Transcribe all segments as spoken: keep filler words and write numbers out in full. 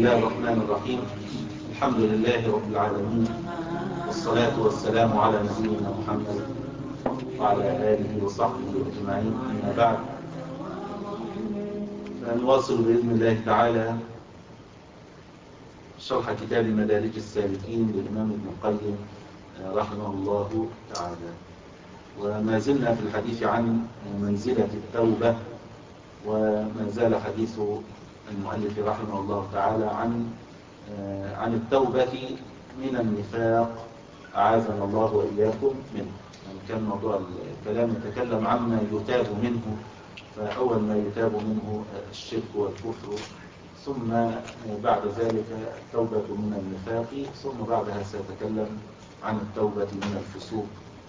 الله الرحمن الرحيم. الحمد لله رب العالمين، والصلاة والسلام على نبينا محمد وعلى آله وصحبه أجمعين، أما بعد. فنواصل بإذن الله تعالى شرح كتاب مدارج السالكين للإمام ابن القيم رحمه الله تعالى، وما زلنا في الحديث عن منزلة التوبة، وما زال حديث المؤلف رحمه الله تعالى عن عن التوبة من النفاق، أعاذنا الله وإياكم منه. يعني كان موضوع الكلام يتكلم عما يتاب منه، فأول ما يتاب منه الشرك والكفر، ثم بعد ذلك التوبة من النفاق، ثم بعدها سيتكلم عن التوبة من الفسوق،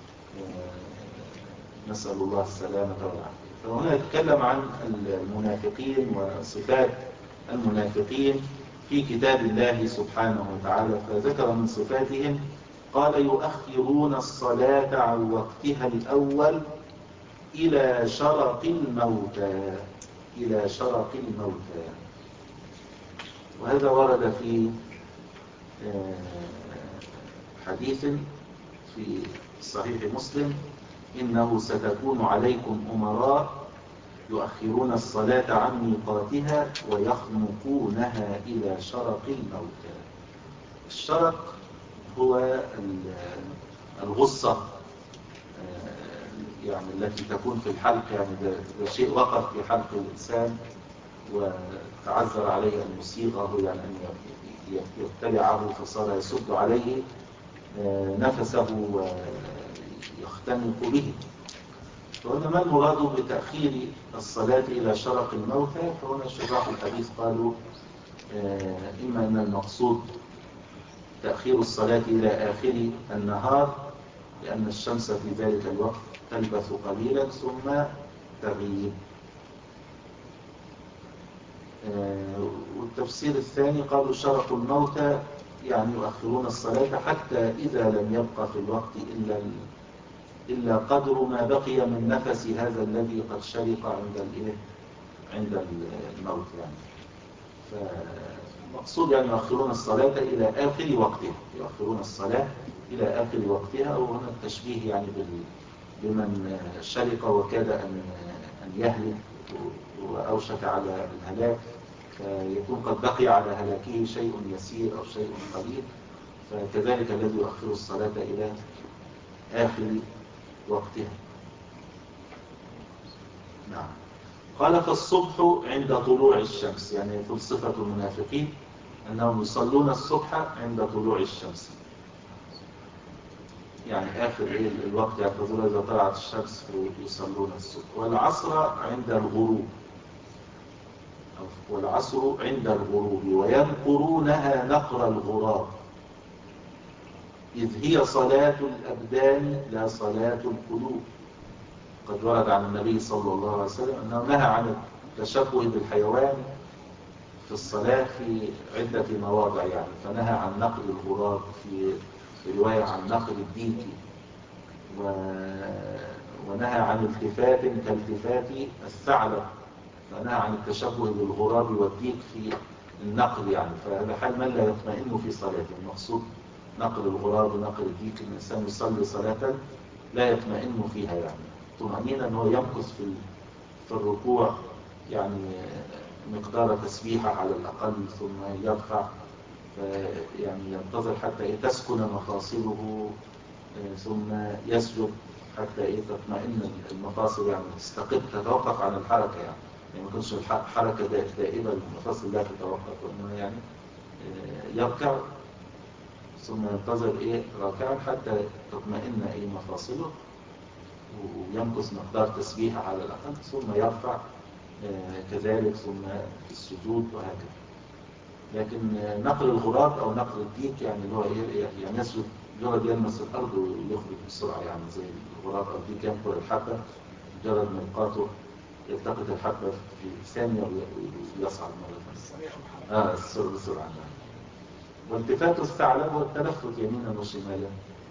نسأل الله السلامة والعافية. فهنا يتكلم عن المنافقين وصفات المنافقين في كتاب الله سبحانه وتعالى، فذكر من صفاتهم قال: يؤخرون الصلاة عن وقتها الأول إلى شرق الموتى، إلى شرق الموتى. وهذا ورد في حديث في صحيح مسلم: إنه ستكون عليكم أمراء يؤخرون الصلاة عن ميقاتها ويخنقونها إلى شرق الموتى. الشرق هو الغصة يعني التي تكون في الحلق، يعني ده, ده شيء وقف في حلق الإنسان وتعذر عليه أن يصيغه، يعني أن يبتلعه فصار يسد عليه نفسه ويختنق به. فهنا ما المراد بتأخير الصلاة إلى شرق الموتى؟ فهنا شراح الحديث قالوا إما أن المقصود تأخير الصلاة إلى آخر النهار، لأن الشمس في ذلك الوقت تلبث قليلا ثم تغيب. والتفسير الثاني قالوا شرق الموتى يعني يؤخرون الصلاة حتى إذا لم يبقى في الوقت إلا إلا قدر ما بقي من نفس هذا الذي قد شرق عند الإيه عند الموت. يعني فالمقصود يعني يؤخرون الصلاة إلى آخر وقتها، يؤخرون الصلاة إلى آخر وقتها. وهنا التشبيه يعني بمن شرق وكاد أن أن يهلك وأوشك على الهلاك، فيكون قد بقي على هلاكه شيء يسير أو شيء قليل، فكذلك الذي يؤخر الصلاة إلى آخر وقتها. نعم. قال: فالصبح عند طلوع الشمس، يعني يقول صفة المنافقين أنهم يصلون الصبح عند طلوع الشمس، يعني آخر إيه الوقت يعتذر إذا طلعت الشمس يصلون الصبح. والعصر عند الغروب، والعصر عند الغروب وينقرونها نقر الغراب، إذ هي صلاة الأبدان لا صلاة القلوب. قد ورد عن النبي صلى الله عليه وسلم أنه نهى عن التشبه بالحيوان في الصلاة في عدة مواضع، يعني فنهى عن نقر الغراب، في رواية عن نقر الديك، و... ونهى عن التفات كالتفات الثعلب، فنهى عن التشبه بالغراب والديك في النقر. يعني فهذا حال من لا يطمئن في صلاته. المقصود نقر الغراب ونقر الديك، الإنسان يصلي صلاة لا يطمئن فيها، يعني طمأنينة أنه يمكث في في الركوع يعني مقدار تسبيحة على الأقل، ثم يرفع يعني ينتظر حتى تسكن مفاصله، ثم يسجد حتى تطمئن المفاصل، يعني تستقر تتوقف عن الحركة، يعني يعني ما تكونش الحركة دائمة، المفاصل لا تتوقف، وإنما يعني يركع ثم ينتظر إيه راكعا حتى تطمئن إيه مفاصله، ويمكث مقدار تسبيحة على الأقل، ثم يرفع كذلك، ثم في السجود وهكذا. لكن نقر الغراب أو نقر الديك يعني اللي هو إيه يعني يسجد مجرد يلمس الأرض ويخرج بسرعة، يعني زي الغراب أو الديك ينقر الحبة مجرد من القاطه يلتقط الحبة في ثانية ويصعد مرة ثانية. آه السرعة بسرعة. والتفات الثعلب هو التلفت يمينا وشمالا،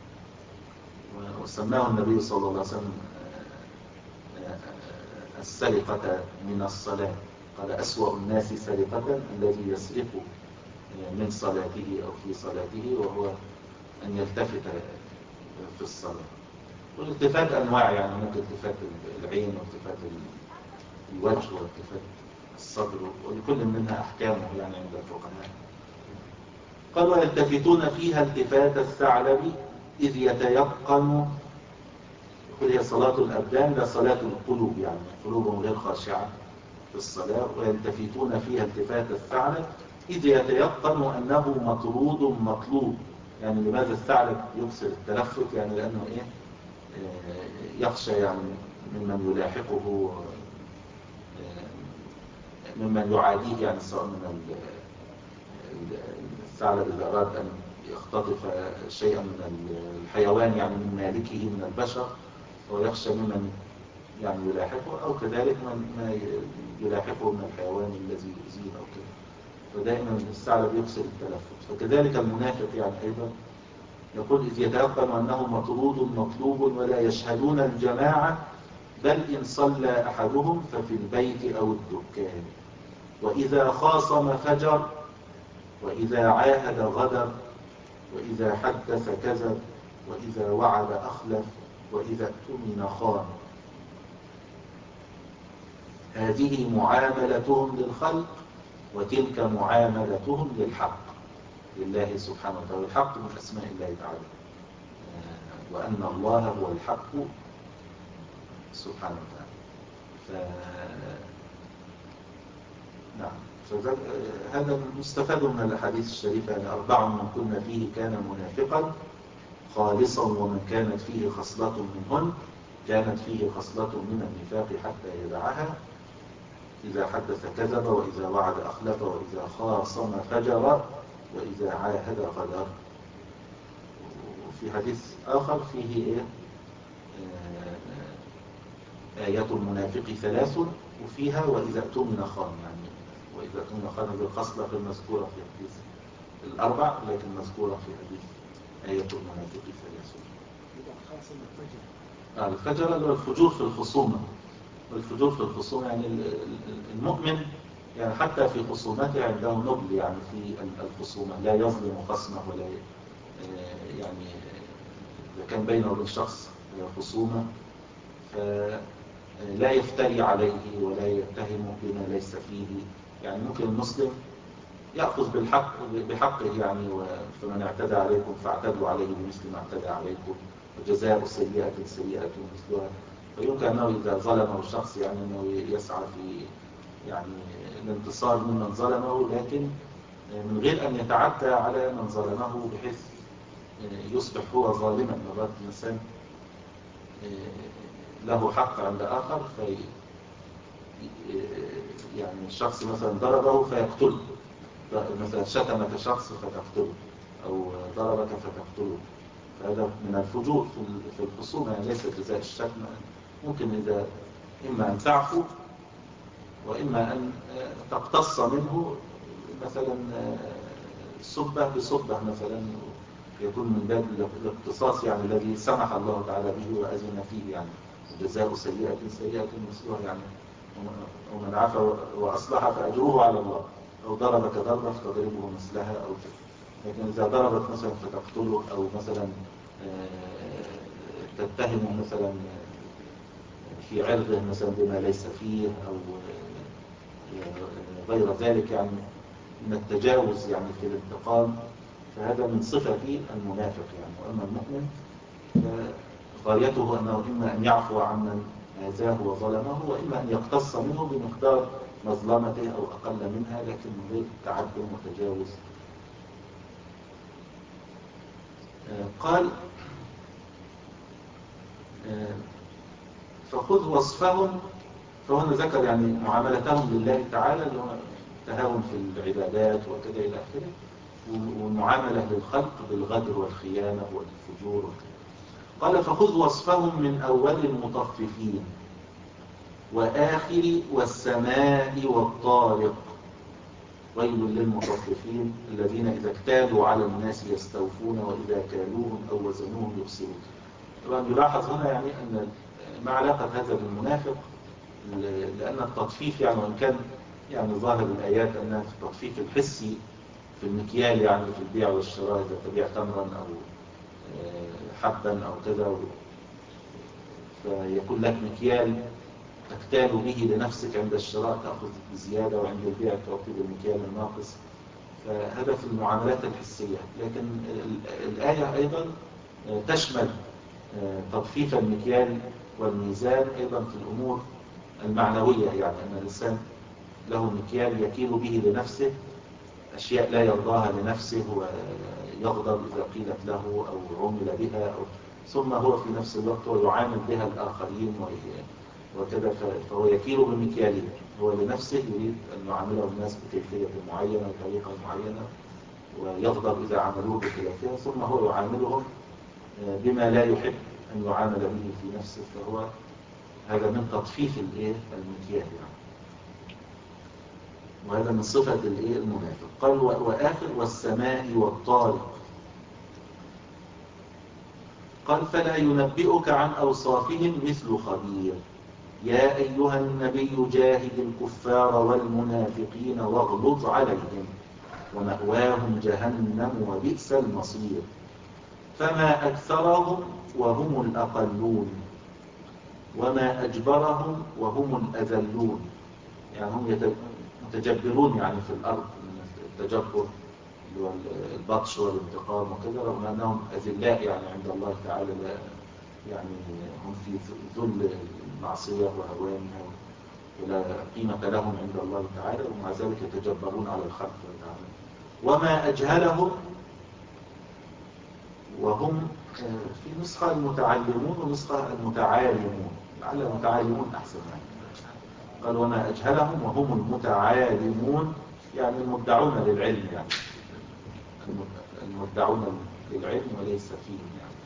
وسماه النبي صلى الله عليه وسلم السرقة من الصلاة. قال: أسوأ الناس سرقة الذي يسرق من صلاته أو في صلاته، وهو أن يلتفت في الصلاة. والالتفات أنواع، يعني ممكن التفات العين والتفات الوجه والتفات الصدر، ولكل منها أحكامه يعني عند الفقهاء. قال ويلتفتون فيها التفات الثعلب إذ يتيقن. يقول هي صلاة الأبدان لا صلاة القلوب، يعني قلوبهم غير خاشعة في الصلاة. ويلتفتون فيها التفات الثعلب إذ يتيقن أنه مطرود مطلوب. يعني لماذا الثعلب يكسر التلفت؟ يعني لأنه إيه؟ يخشى يعني ممن يلاحقه، ممن يعاديه، يعني سواء من الثعلب إذا أراد أن يختطف شيئا من الحيوان، يعني من مالكه من البشر، ويخشى ممن يعني يلاحقه، أو كذلك من يلاحقه من الحيوان الذي يؤذيه أو كذا. فدائما الثعلب يكسر التلفت. فكذلك المنافق يعني أيضا يقول إذ يتيقن أنه مطرود مطلوب ولا يشهدون الجماعة، بل إن صلى أحدهم ففي البيت أو الدكان. وإذا خاصم فجر، وإذا عاهد غدر، وإذا حدث كذب، وإذا وعد أخلف، وإذا اؤتمن خان. هذه معاملتهم للخلق، وتلك معاملتهم للحق، لله سبحانه وتعالى. الحق من أسماء الله تعالى، وأن الله هو الحق سبحانه وتعالى. ف... نعم، هذا مستفاد من الأحاديث الشريفة. يعني أربع من كنا فيه كان منافقا خالصا، ومن كانت فيه خصلة منهن كانت فيه خصلة من النفاق حتى يدعها. إذا حدث كذب، وإذا وعد أخلف، وإذا خاصم فجر، وإذا عاهد غدر. وفي حديث آخر فيه إيه؟ آيات المنافق ثلاث، وفيها وإذا اؤتمن خان. يعني وإذا اؤتمن خان هذه الخصلة في المذكورة في حديث الأربع، لكن مذكورة في حديث آية المنافق ثلاث. آه الفجر اللي هو الفجور في الخصومة. والفجور في الخصومة يعني المؤمن يعني حتى في خصومته عنده نبل، يعني في الخصومة لا يظلم خصمه، ولا يعني إذا كان بينه وبين شخص خصومة فلا يفتري عليه ولا يتهمه بما ليس فيه. يعني ممكن المسلم يأخذ بالحق بحقه، يعني فمن اعتدى عليكم فاعتدوا عليه بمثل ما اعتدى عليكم، وجزاء سيئة سيئة مثلها. فيمكن أنه إذا ظلمه الشخص يعني أنه يسعى في يعني الانتصار ممن ظلمه، لكن من غير أن يتعدى على من ظلمه بحيث يصبح هو ظالما. مرات الإنسان له حق عند آخر، في يعني الشخص مثلا ضربه فيقتله، مثلا شتمك شخص فتقتله، أو ضربك فتقتله. فهذا من الفجور في الخصومة، يعني ليس جزاء الشتم. ممكن إذا إما أن تعفو، وإما أن تقتص منه، مثلا صبة بصبة مثلا، يكون من باب الاقتصاص يعني الذي سمح الله تعالى به وأذن فيه. يعني جزاء سيئة سيئة مثلها، يعني ومن عفا وأصلح فأجره على الله. أو ضربك ضربة فتضربه مثلها أو كده. لكن إذا ضربت مثلا فتقتله، أو مثلا تتهم مثلا في عرضه مثلا بما ليس فيه، أو غير ذلك، يعني من التجاوز يعني في الانتقام، فهذا من صفة المنافق. يعني وأما المؤمن فغايته أنه إما أن يعفو عمن آذاه وظلمه، وإما أن يقتص منه بمقدار مظلمته أو أقل منها، لكن من غير تعد وتجاوز. قال فخذ وصفهم. فهنا ذكر يعني معاملتهم لله تعالى، اللي هو التهاون في العبادات وكذا إلى آخره، والمعاملة للخلق بالغدر والخيانة والفجور وكذا. قال فخذ وصفهم من أول المطففين، وآخر والسماء والطارق. ويل للمطففين الذين إذا اكتالوا على الناس يستوفون، وإذا كالوهم أو وزنوهم يخسرون. طبعا يلاحظ هنا يعني أن ما علاقة هذا بالمنافق، لأن التطفيف يعني وإن كان يعني ظاهر الآيات أنها في التطفيف الحسي في المكيال، يعني في البيع والشراء، إذا تبيع تمرا أو حبا أو كذا، فيكون لك مكيال تكتال به لنفسك عند الشراء تأخذ بزيادة، وعند البيع تعطي بالمكيال الناقص. فهذا في المعاملات الحسية. لكن الآية أيضا تشمل تطفيف المكيال والميزان أيضا في الأمور المعنوية، يعني أن الإنسان له مكيال يكيل به لنفسه أشياء لا يرضاها لنفسه ويغضب إذا قيلت له أو عمل بها، أو ثم هو في نفس الوقت ويعامل بها الآخرين وكذا، فهو يكيل بمكياله. هو لنفسه يريد أن يعامله الناس بكيفية معينة وطريقة معينة، ويغضب إذا عملوه بخلافها، ثم هو يعاملهم بما لا يحب أن يعامل به في نفسه. فهو هذا من تطفيف المكيال يعني. وهذا من صفة المنافق. قال وآخر والسماء والطارق. قال فلا ينبئك عن أوصافهم مثل خبير. يا أيها النبي جاهد الكفار والمنافقين واغلظ عليهم ومأواهم جهنم وبئس المصير. فما أكثرهم وهم الأقلون وما أجبرهم وهم الأذلون. يعني هم متجبرون يعني في الأرض، التجبر اللي هو البطش والانتقام وكذا، رغم أنهم أذلاء يعني عند الله تعالى، لا يعني هم في ذل المعصية وهوانها ولا قيمة لهم عند الله تعالى، ومع ذلك يتجبرون على الخلق تعالى. وما أجهلهم وهم في نسخة المتعلمون ونسخة المتعالمون، لعل المتعالمون أحسن يعني. قال وما أجهلهم وهم المتعالمون، يعني المدعون للعلم، يعني المدعون للعلم وليس فيهم يعني.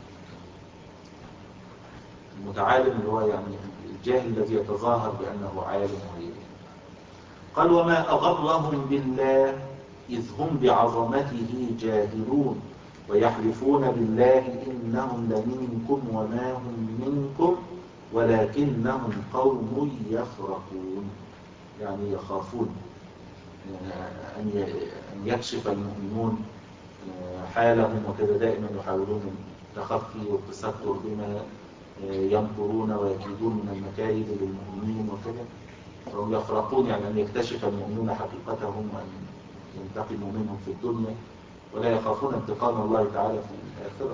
المتعالم اللي هو يعني الجاهل الذي يتظاهر بأنه عالم وغيره. قال وما أغرهم بالله إذ هم بعظمته جاهلون ويحلفون بالله إنهم لمنكم وما هم منكم ولكنهم قوم يفرقون. يعني يخافون أن يكشف المؤمنون حالهم وكذا، دائما يحاولون التخفي والتستر بما يمكرون ويكيدون من المكايد للمؤمنين وكذا، فهم يفرقون يعني أن يكتشف المؤمنون حقيقتهم وأن ينتقموا منهم في الدنيا، ولا يخافون انتقام الله تعالى في الآخرة.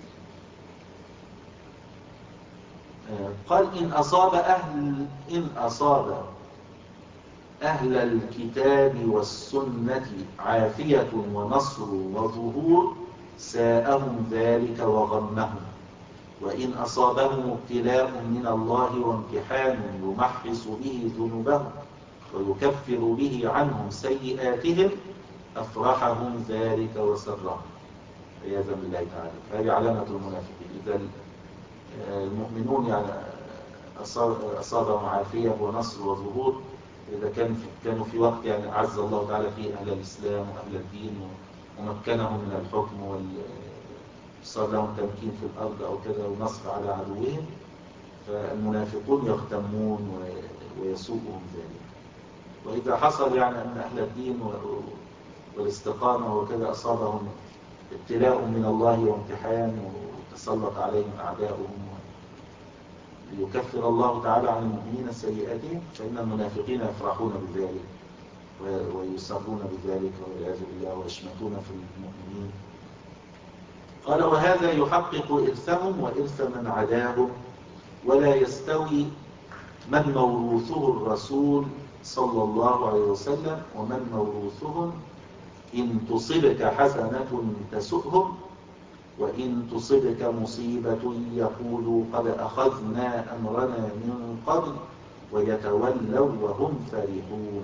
قال إن أصاب أهل إن أصاب أهل الكتاب والسنة عافية ونصر وظهور ساءهم ذلك وغمهم، وإن أصابهم ابتلاء من الله وامتحان يمحص به ذنوبهم ويكفر به عنهم سيئاتهم أفرحهم ذلك وسرهم عياذا بالله تعالى. هذه علامة المنافقين. إذا المؤمنون يعني أصابهم عافية ونصر وظهور، إذا كان في كانوا في وقت يعني أعز الله تعالى فيه أهل الإسلام وأهل الدين ومكنهم من الحكم وصار لهم تمكين في الأرض أو كذا ونصر على عدوهم، فالمنافقون يغتمون ويسوءهم ذلك. وإذا حصل يعني أن أهل الدين والاستقامة وكذا أصابهم ابتلاء من الله وامتحان وتسلط عليهم أعداؤهم ليكفر الله تعالى عن المؤمنين سيئاتهم، فإن المنافقين يفرحون بذلك ويسرون بذلك والعياذ بالله ويشمتون في المؤمنين. قال وهذا يحقق إرثهم وإرث من عداهم، ولا يستوي من موروثه الرسول صلى الله عليه وسلم ومن موروثهم إن تصبك حسنة تسؤهم وإن تصبك مصيبة يقولوا قد أخذنا أمرنا من قبل ويتولوا وهم فرحون.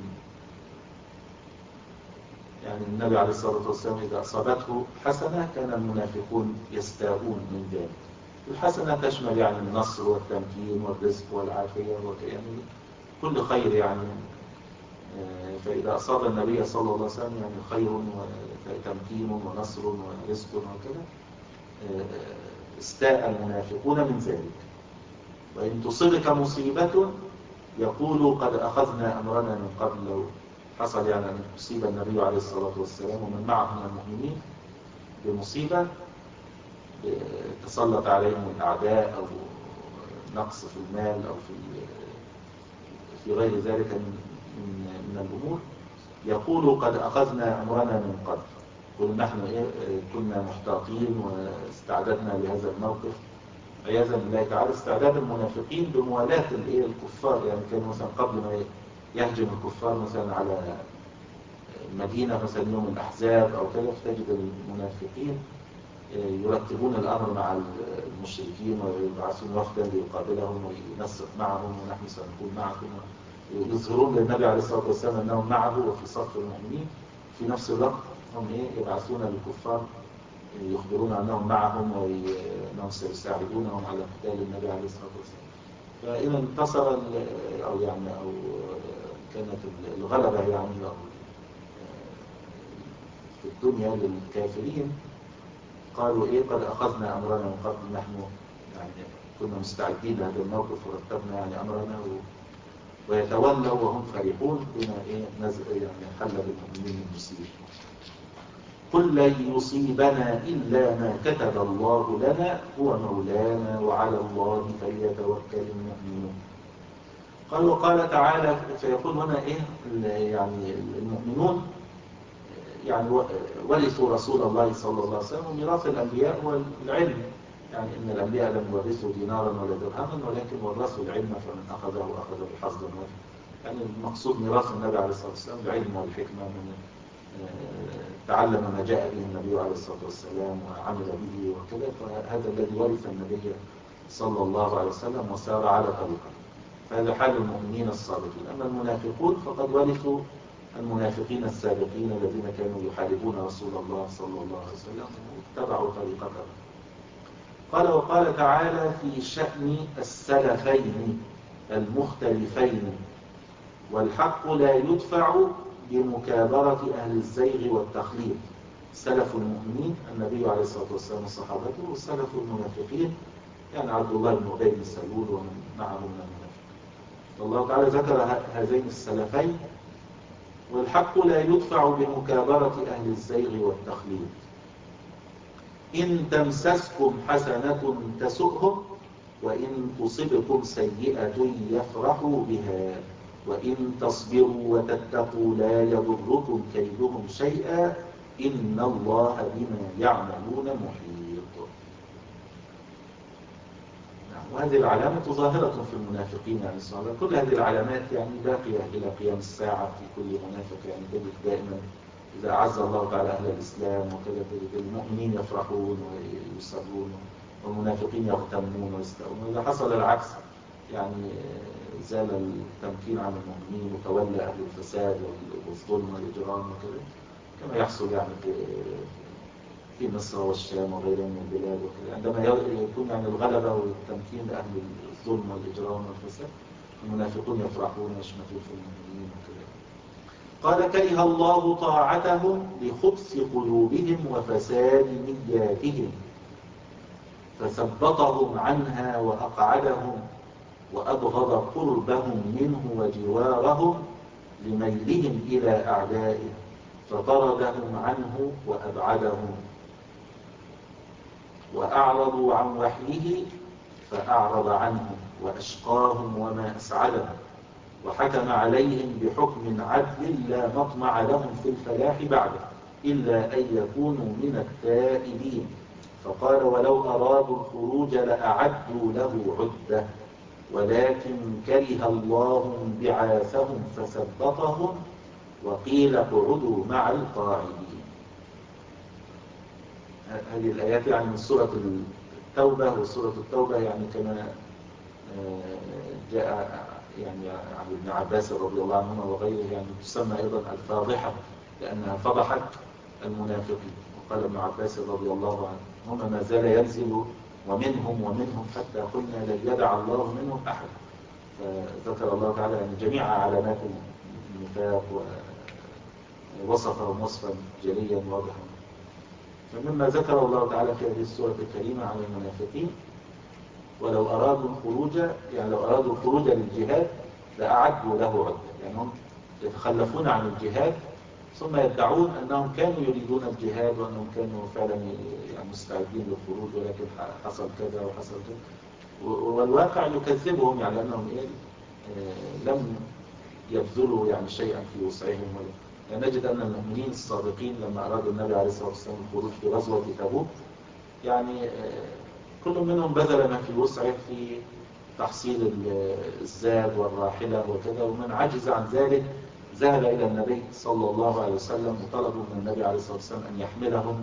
يعني النبي عليه الصلاة والسلام إذا أصابته حسنة كان المنافقون يستاءون من ذلك. الحسنة تشمل يعني النصر والتمكين والرزق والعافية يعني كل خير يعني. فإذا أصاب النبي صلى الله عليه وسلم يعني خير وتمكين ونصر ورزق وكذا استاء المنافقون من ذلك. وإن تصبك مصيبة يقولوا قد أخذنا أمرنا من قبل حصل يعني أن أصيب النبي عليه الصلاة والسلام ومن معه من المؤمنين بمصيبة تسلط عليهم الأعداء أو نقص في المال أو في في غير ذلك من من الأمور، يقول قد أخذنا أمرنا من قبل. قل نحن إيه كنا محتاطين واستعددنا لهذا الموقف عياذا بالله تعالى. استعداد المنافقين بموالاة الايه الكفار، يعني كانوا مثلا قبل ما يهجم الكفار مثلا على مدينة مثلا يوم الأحزاب أو كده، فتجد المنافقين يرتبون الأمر مع المشركين ويبعثون وفدا ليقابلهم وينسق معهم ونحن سنكون معكم، يظهرون للنبي عليه الصلاة والسلام أنهم معه وفي صف المؤمنين. في نفس الوقت هم إيه يبعثون للكفار يخبرون أنهم معهم وأنهم سيساعدونهم على قتال النبي عليه الصلاة والسلام. فإذا انتصر أو يعني أو كانت الغلبة يعني أو في الدنيا للكافرين، قالوا إيه قد أخذنا أمرنا من قبل، نحن يعني كنا مستعدين لهذا الموقف ورتبنا يعني أمرنا و... ويتولوا وهم فرحون بما إيه نزل يعني حل بالمؤمنين المصير. قل لن يصيبنا إلا ما كتب الله لنا هو مولانا وعلى الله فليتوكل المؤمنون. قال وقال تعالى، فيقول هنا إيه يعني المؤمنون يعني ورثوا رسول الله صلى الله عليه وسلم، وميراث الأنبياء هو العلم، يعني إن الأنبياء لم يورثوا دينارا ولا درهما ولكن ورثوا العلم فمن أخذه أخذ بحظ وافر. يعني المقصود ميراث النبي عليه الصلاة والسلام العلم والحكمة، من تعلم ما جاء به النبي عليه الصلاة والسلام وعمل به وكذا، فهذا الذي ورث النبي صلى الله عليه وسلم وسار على طريقه. فهذا حال المؤمنين الصادقين. أما المنافقون فقد ورثوا المنافقين السابقين الذين كانوا يحاربون رسول الله صلى الله عليه وسلم واتبعوا طريقته. قال وقال تعالى في شأن السلفين المختلفين: والحق لا يدفع بمكابرة أهل الزيغ والتخليط. سلف المؤمنين النبي عليه الصلاة والسلام وصحابته، وسلف المنافقين يعني عبد الله بن أبي بن سلول ومن معه من المنافقين. الله تعالى ذكر هذين السلفين: والحق لا يدفع بمكابرة أهل الزيغ والتخليط. إن تمسسكم حسنة تسؤهم وإن تصبكم سيئة يفرحوا بها وإن تصبروا وتتقوا لا يضركم كيدهم شيئا إن الله بما يعملون محيط. وهذه العلامة ظاهرة في المنافقين يعني الصحابة. كل هذه العلامات يعني باقية إلى قيام الساعة في كل منافق. يعني تجد دائما إذا أعز الله تعالى أهل الإسلام وكذا تجد المؤمنين يفرحون ويسرون والمنافقين يغتمون ويستاءون. وإذا حصل العكس يعني زال التمكين عن المؤمنين وتولى أهل الفساد والظلم والإجرام وكذا، كما يحصل يعني في في مصر والشام وغيرها من البلاد وكذا. عندما يكون يعني الغلبة والتمكين لأهل الظلم والإجرام والفساد، المنافقون يفرحون ويشمتون في المؤمنين وكذا. قال كره الله طاعتهم لخبث قلوبهم وفساد نياتهم فثبطهم عنها وأقعدهم وأبغض قربهم منه وجوارهم لميلهم إلى أعدائه فطردهم عنه وأبعدهم وأعرضوا عن وحيه فأعرض عنهم وأشقاهم وما أسعدهم وحكم عليهم بحكم عدل لا مطمع لهم في الفلاح بعده إلا أن يكونوا من التائبين. فقال ولو أرادوا الخروج لأعدوا له عدة ولكن كره الله انبعاثهم فثبطهم وقيل اقعدوا مع القاعدين. هذه الآيات يعني من سورة التوبة، وسورة التوبة يعني كما جاء يعني عن ابن عباس رضي الله عنهما وغيره يعني تسمى أيضا الفاضحة لأنها فضحت المنافقين. وقال ابن عباس رضي الله عنه هم ما زال ينزل ومنهم ومنهم حتى قلنا لن يدع الله منهم أحد. فذكر الله تعالى أن جميع علامات النفاق ووصفهم وصفا جليا واضحا. فمما ذكر الله تعالى في هذه السورة الكريمة عن المنافقين: ولو أرادوا الخروج يعني لو أرادوا الخروج للجهاد لأعدوا له عدة، يعني هم يتخلفون عن الجهاد ثم يدعون أنهم كانوا يريدون الجهاد وأنهم كانوا فعلا يعني مستعدين للخروج، ولكن حصل كذا وحصل كذا، والواقع يكذبهم، يعني أنهم إيه لم يبذلوا يعني شيئا في وسعهم. يعني نجد أن المؤمنين الصادقين لما أرادوا النبي عليه الصلاة والسلام الخروج في غزوة تبوك، يعني كل منهم بذل ما في وسعه في تحصيل الزاد والراحلة وكذا، ومن عجز عن ذلك ذهب إلى النبي صلى الله عليه وسلم وطلبوا من النبي عليه الصلاة والسلام أن يحملهم.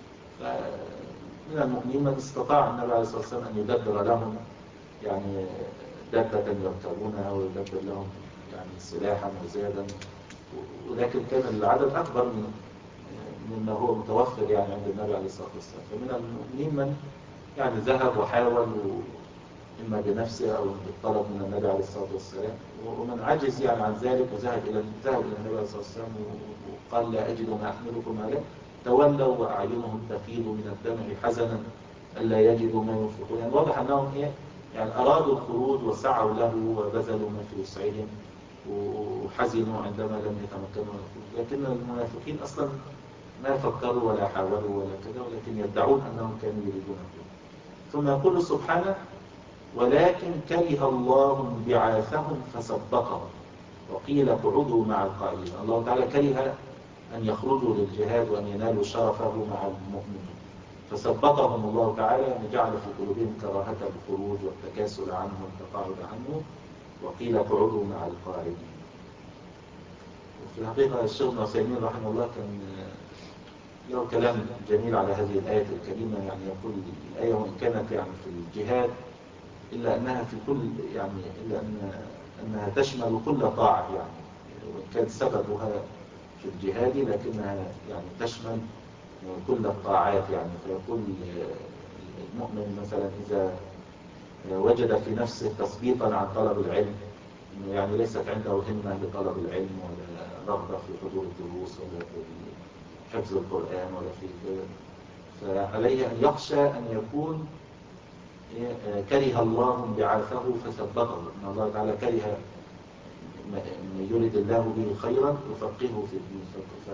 من المؤمنين من استطاع النبي عليه الصلاة والسلام أن يدبر لهم يعني دابة يركبونها ويدبر لهم يعني سلاحا وزادا، ولكن كان العدد أكبر من مما هو متوفر يعني عند النبي عليه الصلاة والسلام. فمن المؤمنين من يعني ذهب وحاول إما بنفسه أو بالطلب من النبي عليه الصلاة والسلام، ومن عجز يعني عن ذلك وذهب إلى ذهب إلى النبي عليه الصلاة والسلام وقال لا أجد ما أحملكم عليه، تولوا وأعينهم تفيض من الدمع حزنا ألا يجدوا ما ينفقون. يعني واضح أنهم إيه يعني أرادوا الخروج وسعوا له وبذلوا ما في وسعهم وحزنوا عندما لم يتمكنوا من الخروج، لكن المنافقين أصلا ما فكروا ولا حاولوا ولا كذا، ولكن يدعون أنهم كانوا يريدون الخروج. ثم يقول سبحانه ولكن كره الله بعاثهم فثبطهم وقيل اقعدوا مع القائلين. الله تعالى كره أن يخرجوا للجهاد وأن ينالوا شرفه مع المؤمنين، فثبطهم الله تعالى أن جعل في قلوبهم كراهة الخروج والتكاسل عنه والتقاعد عنه، وقيل اقعدوا مع القائلين. وفي الحقيقة الشيخ ابن عثيمين رحمه الله كان له كلام جميل على هذه الآية الكريمة. يعني يقول الآية وإن كانت يعني في الجهاد إلا أنها في كل يعني إلا أن أنها تشمل كل طاعة، يعني وإن كان سببها في الجهاد لكنها يعني تشمل كل الطاعات. يعني فيقول المؤمن مثلا إذا وجد في نفسه تثبيطا عن طلب العلم، إنه يعني ليست عنده همة لطلب العلم ولا رغبة في حضور الدروس ولا في حفظ القرآن ولا في كذا، فعليه أن يخشى أن يكون كره الله بعاثه فثبته، ان الله تعالى كره من يريد الله به خيرا يفقهه في الدين.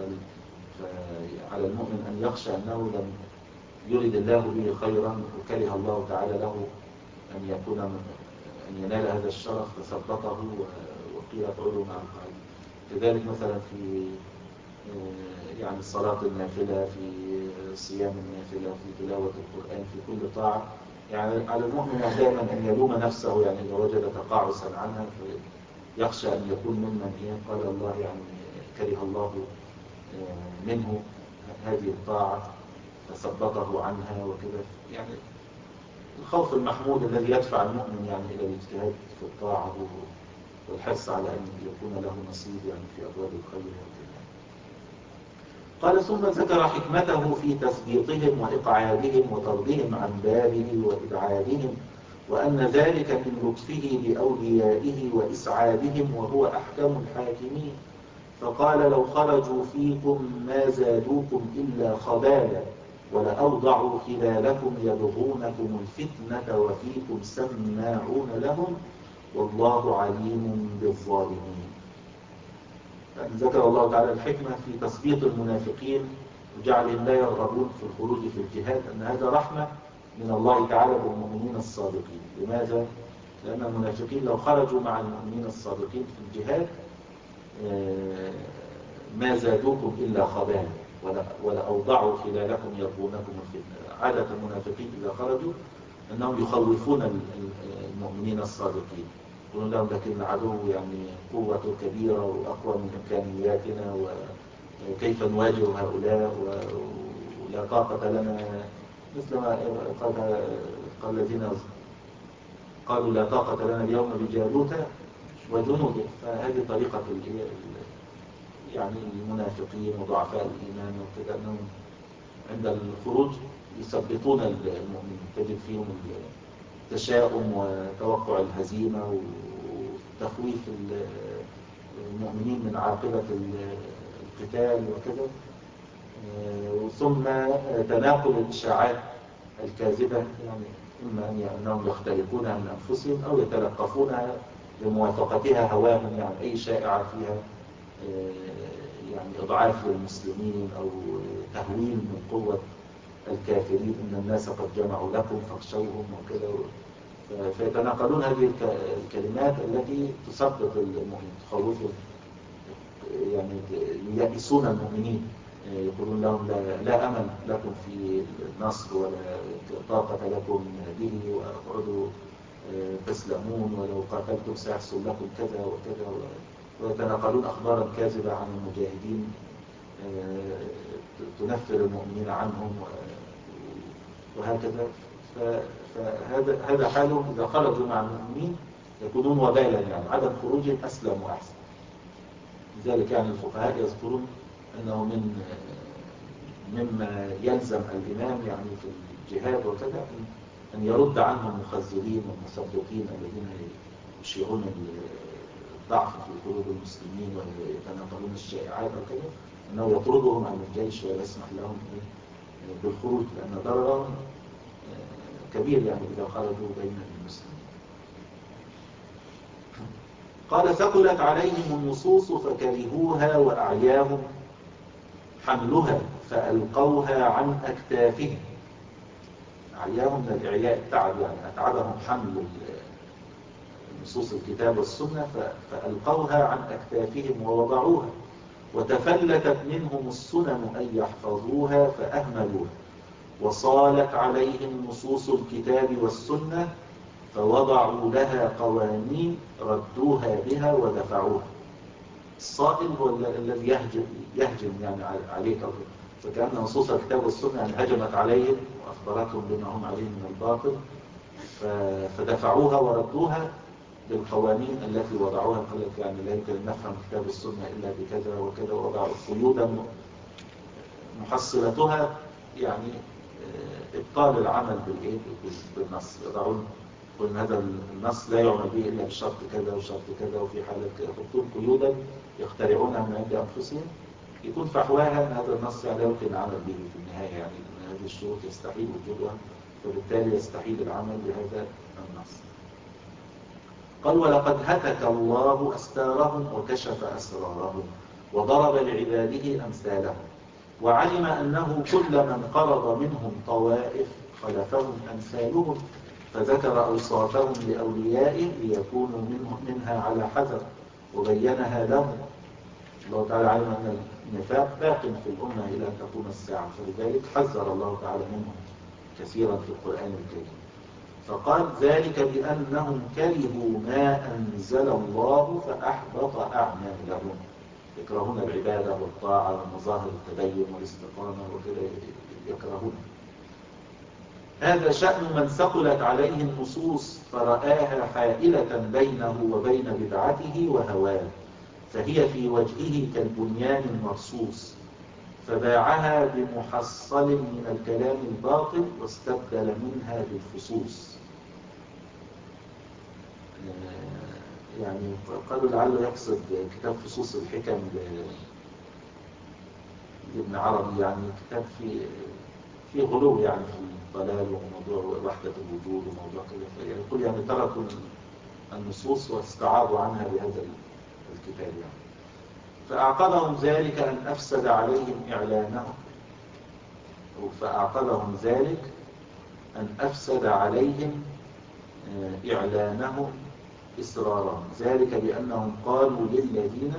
فعلى المؤمن ان يخشى انه لم يريد الله به خيرا وكره الله تعالى له ان يكون ان ينال هذا الشرف فثبته وقيل اقعدوا مع القاعدين. لذلك مثلا في يعني الصلاة النافلة، في صيام النافلة، في تلاوة القرآن، في كل طاعة، يعني على المؤمن دائما أن يلوم نفسه، يعني إذا وجد تقاعسا عنها يخشى أن يكون ممن قال الله يعني كره الله منه هذه الطاعة فثبطه عنها وكذا. يعني الخوف المحمود الذي يدفع المؤمن يعني إلى الاجتهاد في الطاعة والحرص على أن يكون له نصيب يعني في أبواب الخير وكذا. قال ثم ذكر حكمته في تثبيطهم وإقعادهم وطردهم عن بابه وإبعادهم، وأن ذلك من لطفه بأوليائه وإسعادهم وهو أحكم الحاكمين. فقال لو خرجوا فيكم ما زادوكم إلا خبالا ولأوضعوا خلالكم يبغونكم الفتنة وفيكم سماعون لهم والله عليم بالظالمين. يعني ذكر الله تعالى الحكمة في تثبيط المنافقين وجعلهم لا يرغبون في الخروج في الجهاد، أن هذا رحمة من الله تعالى بالمؤمنين الصادقين. لماذا؟ لأن المنافقين لو خرجوا مع المؤمنين الصادقين في الجهاد ما زادوكم إلا خبالا ولا أوضعوا خلالكم يرغبونكم الفتنة. عادة المنافقين إذا خرجوا أنهم يخوفون المؤمنين الصادقين، يقولون لهم لكن العدو يعني قوة كبيرة وأقوى من إمكانياتنا وكيف نواجه هؤلاء ولا طاقة لنا، مثل ما قال, قال الذين قالوا لا طاقة لنا اليوم بجالوت وجنوده. فهذه طريقة يعني المنافقين وضعفاء الإيمان وكذا، أنهم عند الخروج يثبطون المؤمنين، تجد فيهم التشاؤم وتوقع الهزيمة وتخويف المؤمنين من عاقبة القتال وكذا، ثم تناقل الإشاعات الكاذبة، يعني إما أنهم يختلقونها من أنفسهم أو يتلقفونها لموافقتها هواهم، يعني أي شائعة فيها يعني إضعاف للمسلمين أو تهويل من قوة الكافرين، إن الناس قد جمعوا لكم فاخشوهم وكذا. فيتناقلون هذه الكلمات التي تثبط المؤمنين، تخوفهم، يعني ييأسون المؤمنين، يقولون لهم لا, لا أمل لكم في النصر ولا طاقة لكم به، واقعدوا تسلمون ولو قاتلتم سيحصل لكم كذا وكذا. ويتناقلون أخبارا كاذبة عن المجاهدين تنفر المؤمنين عنهم وهكذا. فهذا هذا حالهم إذا خرجوا مع المؤمنين يكونون وبالا، يعني عدم خروجهم أسلم وأحسن. لذلك يعني الفقهاء يذكرون أنه من مما يلزم الإمام يعني في الجهاد وكذا أن يرد عنهم المخزرين والمثبطين الذين يشيعون الضعف في قلوب المسلمين ويتناقلون الشائعات وكذا، أنه يطردهم عن الجيش ولا يسمح لهم بالخروج، لأن ضررهم كبير يعني إذا خرجوا بين المسلمين. قال ثقلت عليهم النصوص فكرهوها وأعياهم حملها فألقوها عن أكتافهم. أعياهم من الإعياء التعب، يعني أتعبهم حمل نصوص الكتاب والسنة فألقوها عن أكتافهم ووضعوها، وتفلتت منهم السنن أن يحفظوها فأهملوها، وصالت عليهم نصوص الكتاب والسنة فوضعوا لها قوانين ردوها بها ودفعوها. الصائل هو الذي يهجم يهجم يعني عليك، فكأن نصوص الكتاب والسنة يعني هجمت عليهم وأخبرتهم بما هم عليه من الباطل، فدفعوها وردوها بالقوانين التي وضعوها. قال لك يعني لا يمكن أن نفهم كتاب السنة إلا بكذا وكذا، وضعوا قيودا محصلتها يعني إبطال العمل بالإيه بالنص. يضعون يقول هذا النص لا يعمل به إلا بشرط كذا وشرط كذا، وفي حالة يحطون قيودا يخترعونها من عند أنفسهم يكون فحواها أن هذا النص يعني لا يمكن العمل به في النهاية، يعني أن هذه الشروط يستحيل وجودها، فبالتالي يستحيل العمل بهذا النص. قال ولقد هتك الله أستارهم وكشف أسرارهم وضرب لعباده أمثالهم، وعلم أنه كل من قرض منهم طوائف خلفهم أمثالهم، فذكر أوصافهم لأوليائه ليكونوا منه منها على حذر وبينها لهم. الله تعالى علم أن النفاق باق في الأمة إلى أن تقوم الساعة، فلذلك حذر الله تعالى منهم كثيرا في القرآن الكريم. فقال ذلك بأنهم كرهوا ما أنزل الله فأحبط أعمالهم، يكرهون العبادة والطاعة ومظاهر التدين والاستقامة وكذا يكرهون. هذا شأن من ثقلت عليه النصوص فرآها حائلة بينه وبين بدعته وهواه، فهي في وجهه كالبنيان المرصوص، فباعها بمحصل من الكلام الباطل واستبدل منها بالفصوص. يعني قالوا لعله يقصد كتاب فصوص الحكم لابن عربي، يعني كتاب في في غلو يعني في الضلال وموضوع وحدة الوجود وموضوع كذا، يقول يعني تركوا النصوص واستعاضوا عنها بهذا الكتاب يعني. فأعقبهم ذلك أن أفسد عليهم إعلانهم فأعقبهم ذلك أن أفسد عليهم إعلانهم إصرارا، ذلك بأنهم قالوا للذين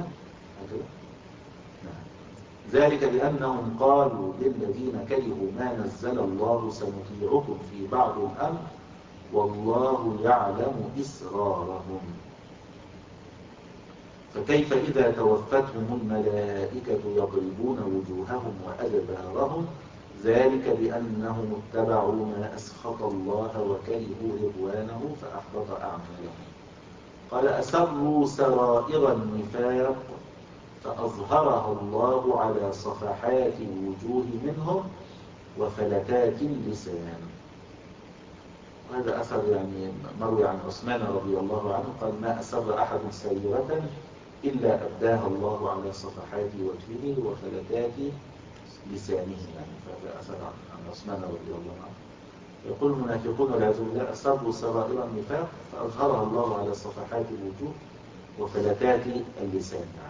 ذلك بأنهم قالوا للذين كرهوا ما نزل الله سنطيعكم في بعض الأمر والله يعلم إسرارهم. فكيف إذا توفتهم الملائكة يضربون وجوههم وأدبارهم، ذلك بأنهم اتبعوا ما أسخط الله وكرهوا رضوانه فأحبط أعمالهم. قال أسروا سرائر النفاق فأظهرها الله على صفحات الوجوه منهم وفلتات اللسان. وهذا أثر يعني مروي عن عثمان رضي الله عنه قال ما أسر أحد سريرة إلا أبداها الله على صفحات وجهه وفلتات لسانه، يعني فهذا أثر عن عثمان رضي الله عنه. يقول المنافقون والعياذ بالله أسروا سرائر النفاق فأظهرها الله على صفحات الوجوه وفلتات اللسان، يعني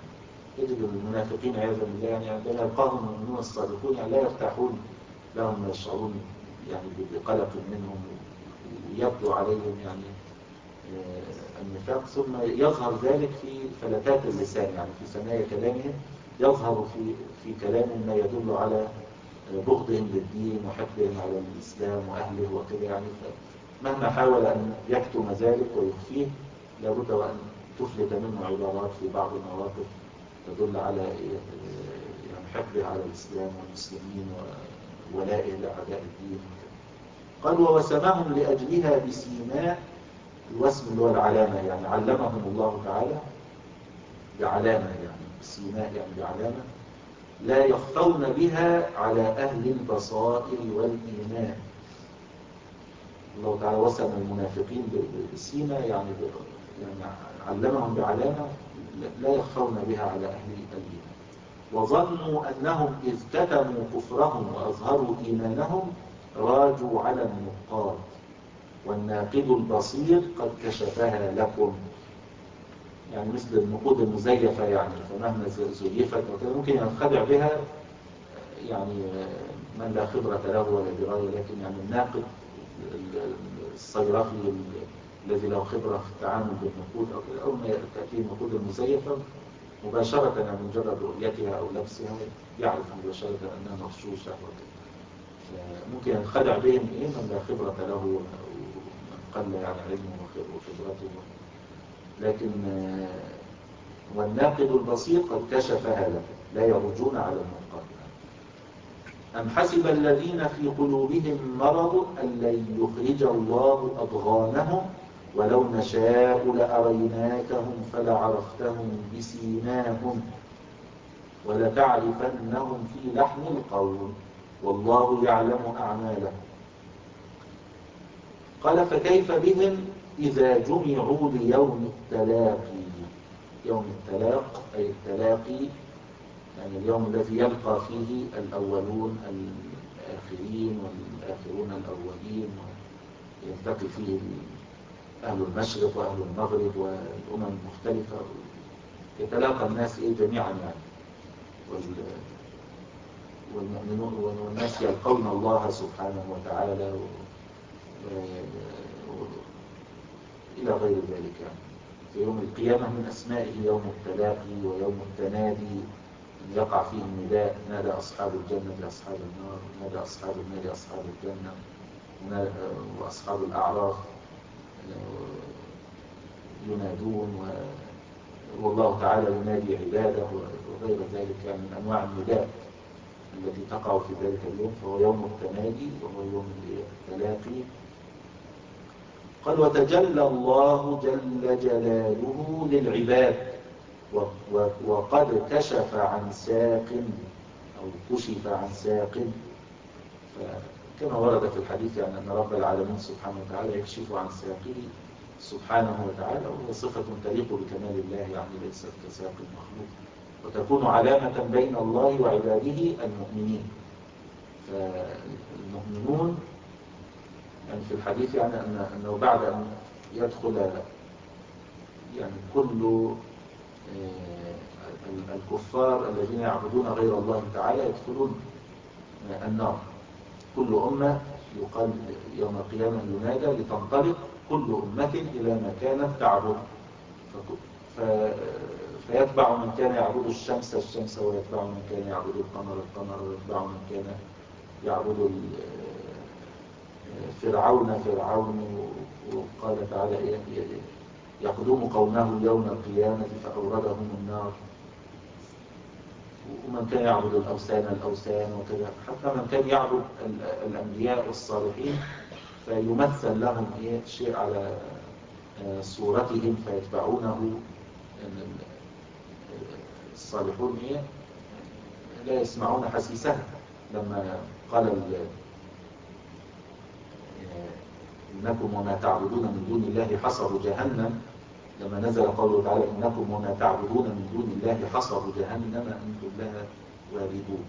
تجد المنافقين عياذا بالله يعني عندما يلقاهم المؤمنون الصادقون يعني لا يرتاحون لهم، يشعرون يعني بقلق منهم ويبدو عليهم يعني النفاق، ثم يظهر ذلك في فلتات اللسان، يعني في ثنايا كلامهم يظهر في في كلامهم ما يدل على بغضهم للدين وحقدهم على الإسلام وأهله وكذا يعني. فمهما حاول أن يكتم ذلك ويخفيه لابد وأن تفلت منه عبارات في بعض المواقف تدل على يعني حقده على الإسلام والمسلمين وولائه لأعداء الدين. قال ووسمهم لأجلها بسيماء، الوسم اللي هو العلامة، يعني علمهم الله تعالى بعلامة، يعني سيماء يعني بعلامة لا يخفون بها على أهل البصائر والإيمان. الله تعالى وسم المنافقين بسيماء يعني يعني علمهم بعلامة لا يخفون بها على أهل الإيمان. وظنوا أنهم إذ كتموا كفرهم وأظهروا إيمانهم راجوا على النقاد، والناقد البصير قد كشفها لكم. يعني مثل النقود المزيفة، يعني فمهما زيفت وكذا ممكن ينخدع بها يعني من لا خبرة له ولا دراية، لكن يعني الناقد الصيرفي الذي له خبرة في التعامل بالنقود أو كذا، أول ما تأتي النقود المزيفة مباشرة يعني مجرد رؤيتها أو لبسها يعرف مباشرة أنها مغشوشة وكذا. ممكن ينخدع بهم إيه من لا خبرة له ومن قل يعني علمه وخبرته. لكن والناقد البصير قد كشفها لكم لا يرجون على المنقاد. أم حسب الذين في قلوبهم مرض أن لن يخرج الله أضغانهم ولو نشاء لأريناكهم فلعرفتهم بسيماهم ولتعرفنهم في لحن القول والله يعلم أعمالهم. قال فكيف بهم إذا جمعوا ليوم التلاقي. يوم التلاق أي التلاقي يعني اليوم الذي يلقى فيه الأولون الآخرين والآخرون الأولين، ويلتقي فيه أهل المشرق وأهل المغرب والأمم المختلفة، يتلاقى الناس إيه جميعا يعني، والمؤمنون والناس يلقون الله سبحانه وتعالى إلى غير ذلك. يعني في يوم القيامة من أسمائه يوم التلاقي ويوم التنادي، أن يقع فيه النداء، نادى أصحاب الجنة أصحاب النار، نادى أصحاب النار أصحاب الجنة، وأصحاب الأعراف ينادون، والله تعالى ينادي عباده وغير ذلك يعني من أنواع النداء التي تقع في ذلك اليوم. فهو يوم التنادي وهو يوم التلاقي. قال وتجلى الله جل جلاله للعباد وقد كشف عن ساق أو كشف عن ساق، كما ورد في الحديث يعني أن رب العالمين سبحانه وتعالى يكشف عن ساقه سبحانه وتعالى، وهي صفة تليق بكمال الله يعني ليست كساق المخلوق، وتكون علامة بين الله وعباده المؤمنين. فالمؤمنون يعني في الحديث يعني أنه بعد أن يدخل يعني كل الكفار الذين يعبدون غير الله تعالى يدخلون النار، كل أمة يقال يوم القيامة ينادى لتنطلق كل أمة إلى ما كانت تعبد، فيتبع من كان يعبد الشمس الشمس، ويتبع من كان يعبد القمر القمر، ويتبع من كان يعبد فرعون فرعون. وقال تعالى يقدم قومه يوم القيامة فأوردهم النار، ومن كان يعبد الأوثان الأوثان وكذا، حتى من كان يعبد الأنبياء والصالحين فيمثل لهم شيء على صورتهم فيتبعونه. الصالحون لا يسمعون حسيسها. لما قال إنكم وما تعبدون من دون الله حصب جهنم، لما نزل قوله تعالى إنكم وما تعبدون من دون الله حصب جهنم أنتم لها واردون،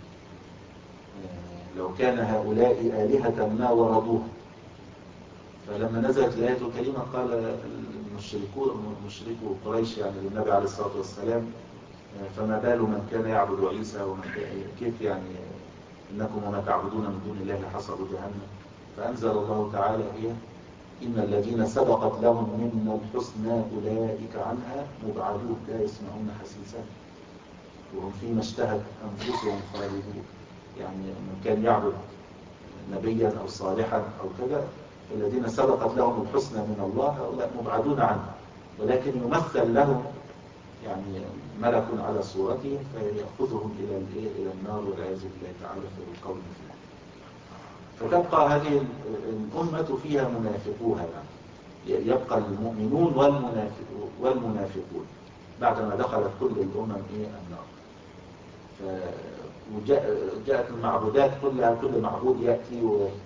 لو كان هؤلاء آلهة ما وردوها. فلما نزلت الآية الكريمة قال المشركون مشركو قريش يعني للنبي عليه الصلاة والسلام فما بال من كان يعبد عيسى ومن كان كيف يعني إنكم وما تعبدون من دون الله حصبوا جهنم. فأنزل الله تعالى إيه إن الذين سبقت لهم منا الحسنى أولئك عنها مبعدون لا يسمعون حسيسها وهم فيما اشتهت أنفسهم خالدون. يعني من كان يعبد نبيا أو صالحا أو كذا الذين سبقت لهم الحسنى من الله هؤلاء مبعدون عنه، ولكن يمثل لهم يعني ملك على صورته فيأخذهم إلى إلى النار والعياذ بالله تعالى في القول فيها. فتبقى هذه الأمة فيها منافقوها، يعني يبقى المؤمنون والمنافقون بعدما دخلت كل الأمم إيه النار. فجاءت المعبودات كلها، كل معبود يأتي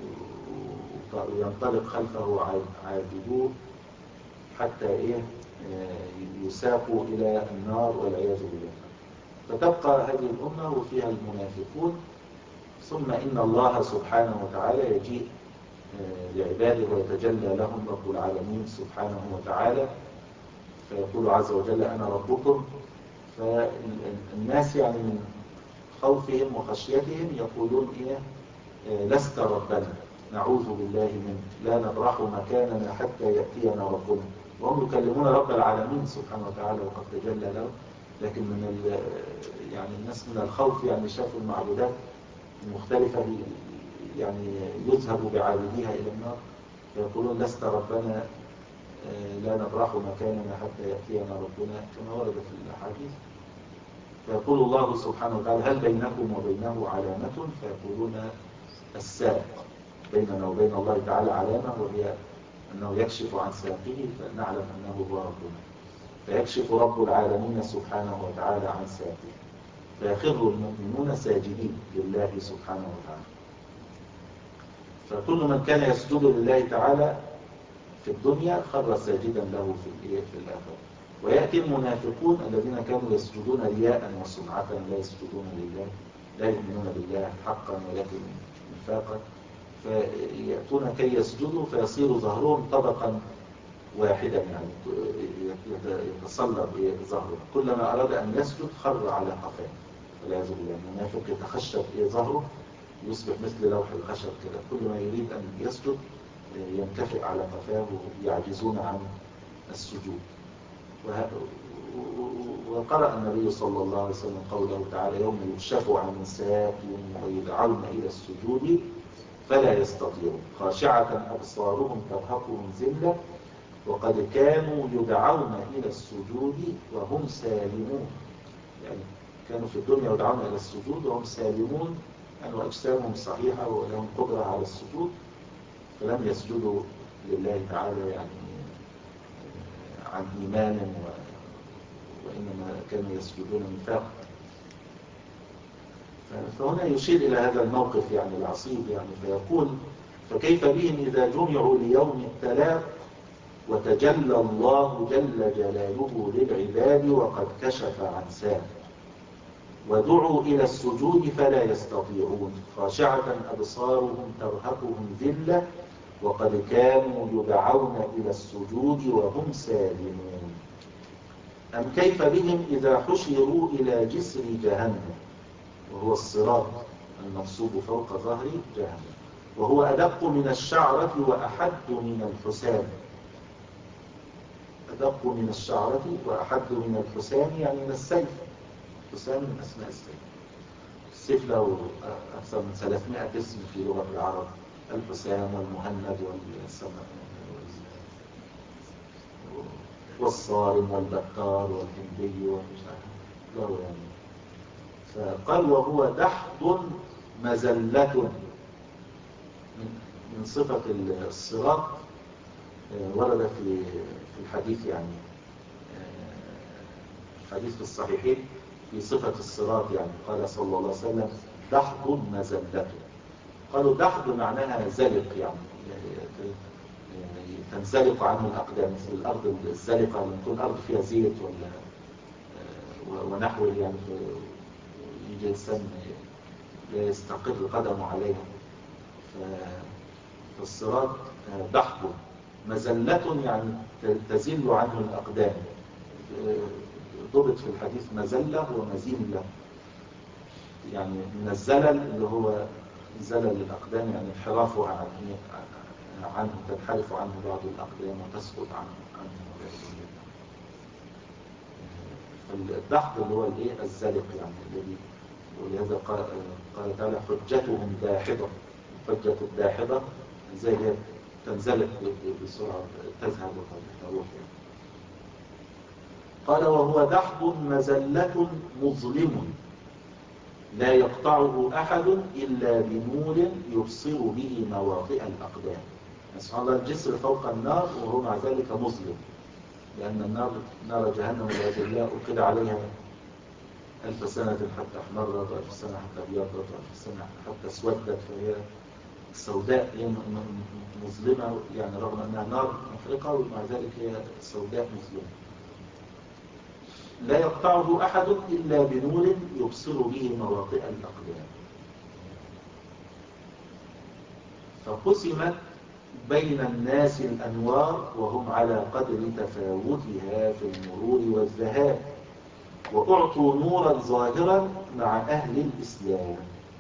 وينطلق خلفه عابدوه حتى إيه يساقوا إلى النار والعياذ بالله. فتبقى هذه الأمة وفيها المنافقون. ثم إن الله سبحانه وتعالى يجيء لعباده ويتجلى لهم رب العالمين سبحانه وتعالى فيقول عز وجل أنا ربكم. فالناس يعني من خوفهم وخشيتهم يقولون إيه لست ربنا نعوذ بالله منك لا نبرح مكاننا حتى يأتينا ربنا، وهم يكلمون رب العالمين سبحانه وتعالى وقد تجلى له. لكن من يعني الناس من الخوف يعني شافوا المعبودات المختلفة يعني يذهب بعابديها إلى النار فيقولون لست ربنا لا نبرح مكاننا حتى يأتينا ربنا كما ورد في الأحاديث. فيقول الله سبحانه وتعالى هل بينكم وبينه علامة؟ فيقولون الساق، بيننا وبين الله تعالى علامة وهي أنه يكشف عن ساقه فنعلم أنه هو ربنا. فيكشف رب العالمين سبحانه وتعالى عن ساقه فيخر المؤمنون ساجدين لله سبحانه وتعالى. فكل من كان يسجد لله تعالى في الدنيا خر ساجدا له في في الآخرة. ويأتي المنافقون الذين كانوا يسجدون رياء وسمعة لا يسجدون لله لا يؤمنون بالله حقا ولكن نفاقا فيأتون كي يسجدوا فيصير ظهرهم طبقا واحدا يعني يتصلب ظهره. كلما أراد أن يسجد خر على قفاه والعياذ بالله. المنافق يتخشب ظهره يصبح مثل لوح الخشب كده، كل ما يريد أن يسجد ينكفئ على قفاه ويعجزون عن السجود. وقرأ النبي صلى الله عليه وسلم قوله تعالى يوم يكشف عن ساق ويدعون إلى السجود فلا يستطيعون خاشعة أبصارهم ترهقهم ذلة وقد كانوا يدعون إلى السجود وهم سالمون. يعني كانوا في الدنيا يدعون إلى السجود وهم سالمون يعني وأجسامهم صحيحة ولهم قدرة على السجود فلم يسجدوا لله تعالى يعني عن إيمان و... وإنما كانوا يسجدون نفاقا. فهنا يشير إلى هذا الموقف يعني العصيب يعني فيقول فكيف بهم إذا جمعوا ليوم التلاق وتجلى الله جل جلاله للعباد وقد كشف عن ساق ودعوا إلى السجود فلا يستطيعون خاشعة أبصارهم ترهقهم ذلة وقد كانوا يدعون إلى السجود وهم سالمون. أم كيف بهم إذا حشروا إلى جسر جهنم وهو الصراط المنصوب فوق ظهر جهنم وهو أدق من الشعرة وأحد من الحسام. أدق من الشعرة وأحد من الحسام يعني من السيف. حسام من أسماء السيف. السيف له أكثر من ثلاثمائة اسم في لغة العرب الحسام والمهند والصارم والبكار والهندي ومش عارف يعني. فقال وهو دحض مزلة من صفة الصراط ورد في في الحديث يعني حديث في الصحيحين في صفة الصراط يعني قال صلى الله عليه وسلم دحض مزلة. قالوا دحض معناها زلق يعني تنزلق عنه الأقدام مثل الأرض الزلقة لما تكون الأرض فيها زيت ولا ونحوه يعني يجي الإنسان لا يستقر قدمه عليها. فالصراط دحض مزلة يعني تزل عنه الأقدام ضبط في الحديث مزلة ومزلة، يعني من الزلل اللي هو زلل الأقدام، يعني انحرافه عن عنه، تنحرف عنه بعض الأقدام وتسقط عنه عنه الدحض اللي هو الايه الزلق، يعني الذي، ولهذا قال قال تعالى حجتهم داحضة. الحجة الداحضة زي هي تنزلق بسرعة، تذهب وتروح. قال وهو دحض مزلة مظلم لا يقطعه أحد إلا بنور يبصر به مواطئ الأقدام. سبحان الله، الجسر فوق النار وهو مع ذلك مظلم، لأن النار نار جهنم والعياذ بالله أوقد عليها ألف سنة حتى احمرت، وألف سنة حتى ابيضت، وألف سنة حتى اسودت، فهي سوداء مظلمة، يعني رغم أنها نار محرقة ومع ذلك هي سوداء مظلمة. لا يقطعه أحد إلا بنور يبصر به مواطئ الأقدام. فقسمت بين الناس الأنوار وهم على قدر تفاوتها في المرور والذهاب، وأعطوا نورا ظاهرا مع أهل الإسلام.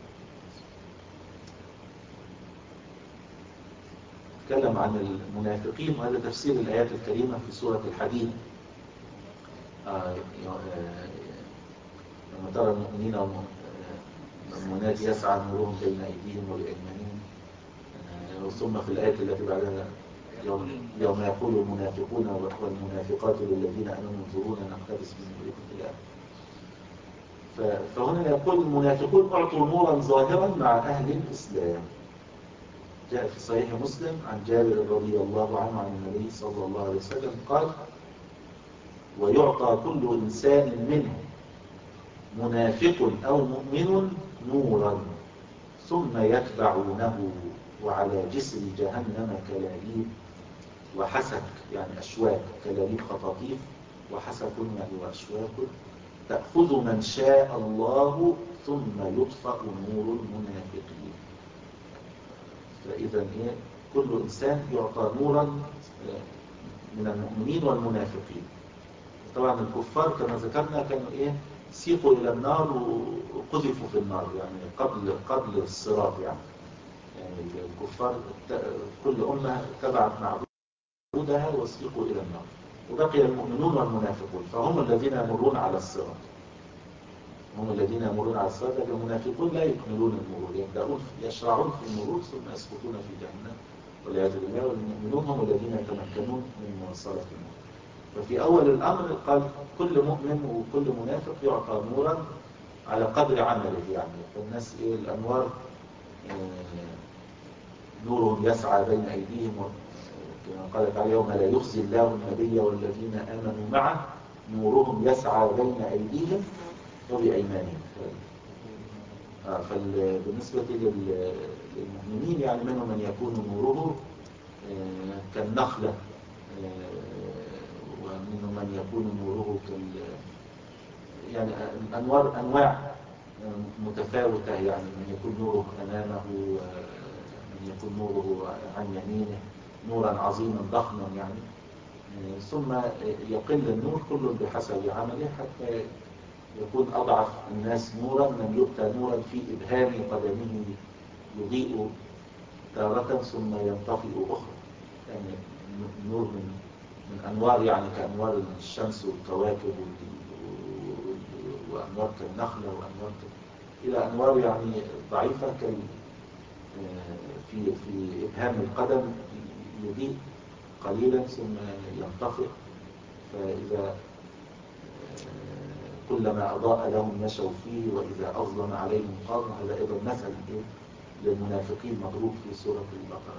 تكلم عن المنافقين، وهذا تفسير الآيات الكريمة في سورة الحديد. آه لما ترى المؤمنين والمؤمنات يسعى نورهم بين أيديهم وبأيمانهم، آه ثم في الآية التي بعدها يوم, يوم يقول المنافقون والمنافقات للذين آمنوا انظرونا نقتبس من نوركم إلى آخره. فهنا يقول المنافقون أعطوا نورا ظاهرا مع أهل الإسلام. جاء في صحيح مسلم عن جابر رضي الله عنه عن النبي صلى الله عليه وسلم قال ويعطى كل إنسان منهم منافق أو مؤمن نورا ثم يتبعونه وعلى جسر جهنم كلاليب وحسك، يعني أشواك، كلاليب خطاطيف، وحسك يعني وأشواك، تأخذ من شاء الله ثم يطفأ نور المنافقين. فإذا إيه؟ كل إنسان يعطى نورا من المؤمنين والمنافقين. طبعا الكفار كما ذكرنا كانوا إيه؟ سيقوا إلى النار وقذفوا في النار، يعني قبل قبل الصراط. يعني يعني الكفار كل أمة تبعت معبودها وسيقوا إلى النار، وبقي المؤمنون والمنافقون فهم الذين يمرون على الصراط. هم الذين يمرون على الصراط، لكن المنافقون لا يكملون المرور، يبدأون يشرعون في المرور ثم يسقطون في جهنم والعياذ بالله. والمؤمنون هم الذين يتمكنون من مواصلة المرور. ففي أول الأمر قال كل مؤمن وكل منافق يعطى نورا على قدر عمله. يعني فالناس إيه الأنوار نورهم يسعى بين أيديهم، كما قال تعالى يوم لا يخزي الله النبي والذين آمنوا معه نورهم يسعى بين أيديهم وبأيمانهم. فبالنسبة للمؤمنين يعني منهم من يكون نوره كالنخلة، ومنهم من يكون نوره كال يعني أنوار أنواع متفاوتة، يعني من يكون نوره أمامه، من يكون نوره عن يمينه، نورا عظيما ضخما يعني. ثم يقل النور كل بحسب عمله، حتى يكون أضعف الناس نورا من يؤتى نورا في إبهام قدمه يضيء تارة ثم ينطفئ أخرى. يعني نور من من أنوار، يعني كأنوار الشمس والكواكب وأنوار كالنخلة وأنوار إلى أنوار يعني ضعيفة كال في في إبهام القدم يضيء قليلا ثم ينطفئ. فإذا كلما أضاء لهم مشوا فيه وإذا أظلم عليهم قاموا. هذا أيضا مثل للمنافقين مضروب في سورة البقرة.